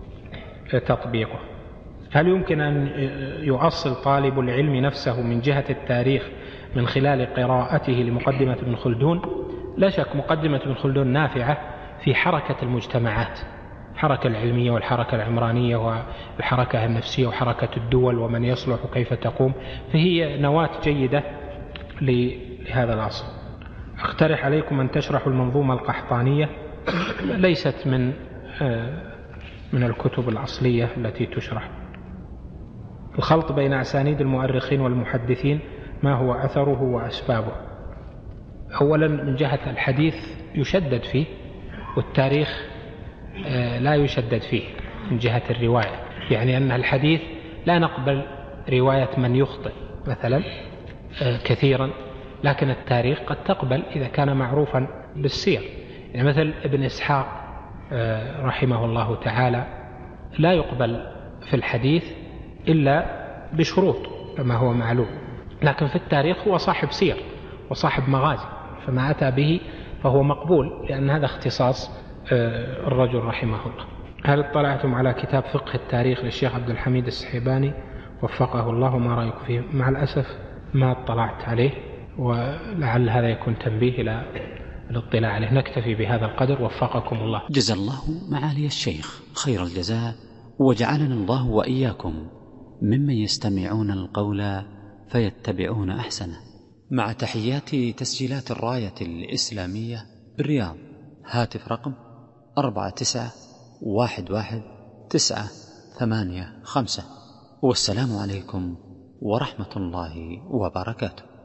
[SPEAKER 2] تطبيقه. هل يمكن أن يؤصل طالب العلم نفسه من جهة التاريخ من خلال قراءته لمقدمة ابن خلدون؟ لا شك مقدمة ابن خلدون نافعة في حركة المجتمعات، الحركة العلمية والحركة العمرانية والحركة النفسية وحركة الدول ومن يصلح كيف تقوم، فهي نواة جيدة لهذا الأصل. أقترح عليكم أن تشرحوا المنظومة القحطانية، ليست من من الكتب الأصلية التي تشرح. الخلط بين أسانيد المؤرخين والمحدثين ما هو أثره وأسبابه؟ أولا من جهة الحديث يشدد فيه، والتاريخ لا يشدد فيه من جهة الرواية، يعني أن الحديث لا نقبل رواية من يخطئ مثلا كثيرا، لكن التاريخ قد تقبل إذا كان معروفا بالسير. يعني مثل ابن إسحاق رحمه الله تعالى لا يقبل في الحديث إلا بشروط كما هو معلوم، لكن في التاريخ هو صاحب سير وصاحب مغازي، فما أتى به فهو مقبول، لأن هذا اختصاص الرجل رحمه الله. هل اطلعتم على كتاب فقه التاريخ للشيخ عبد الحميد السحيباني وفقه الله، ما رأيك فيه؟ مع الأسف ما اطلعت عليه، ولعل هذا يكون تنبيه إلى الاطلاع عليه. نكتفي بهذا القدر، وفقكم الله.
[SPEAKER 1] جزا الله معالي الشيخ خير الجزاء، وجعلنا الله وإياكم ممن يستمعون القول فيتبعون أحسنه. مع تحيات تسجيلات الراية الإسلامية بالرياض، هاتف رقم أربعة تسعة واحد واحد تسعة ثمانية خمسة، والسلام عليكم ورحمة الله وبركاته.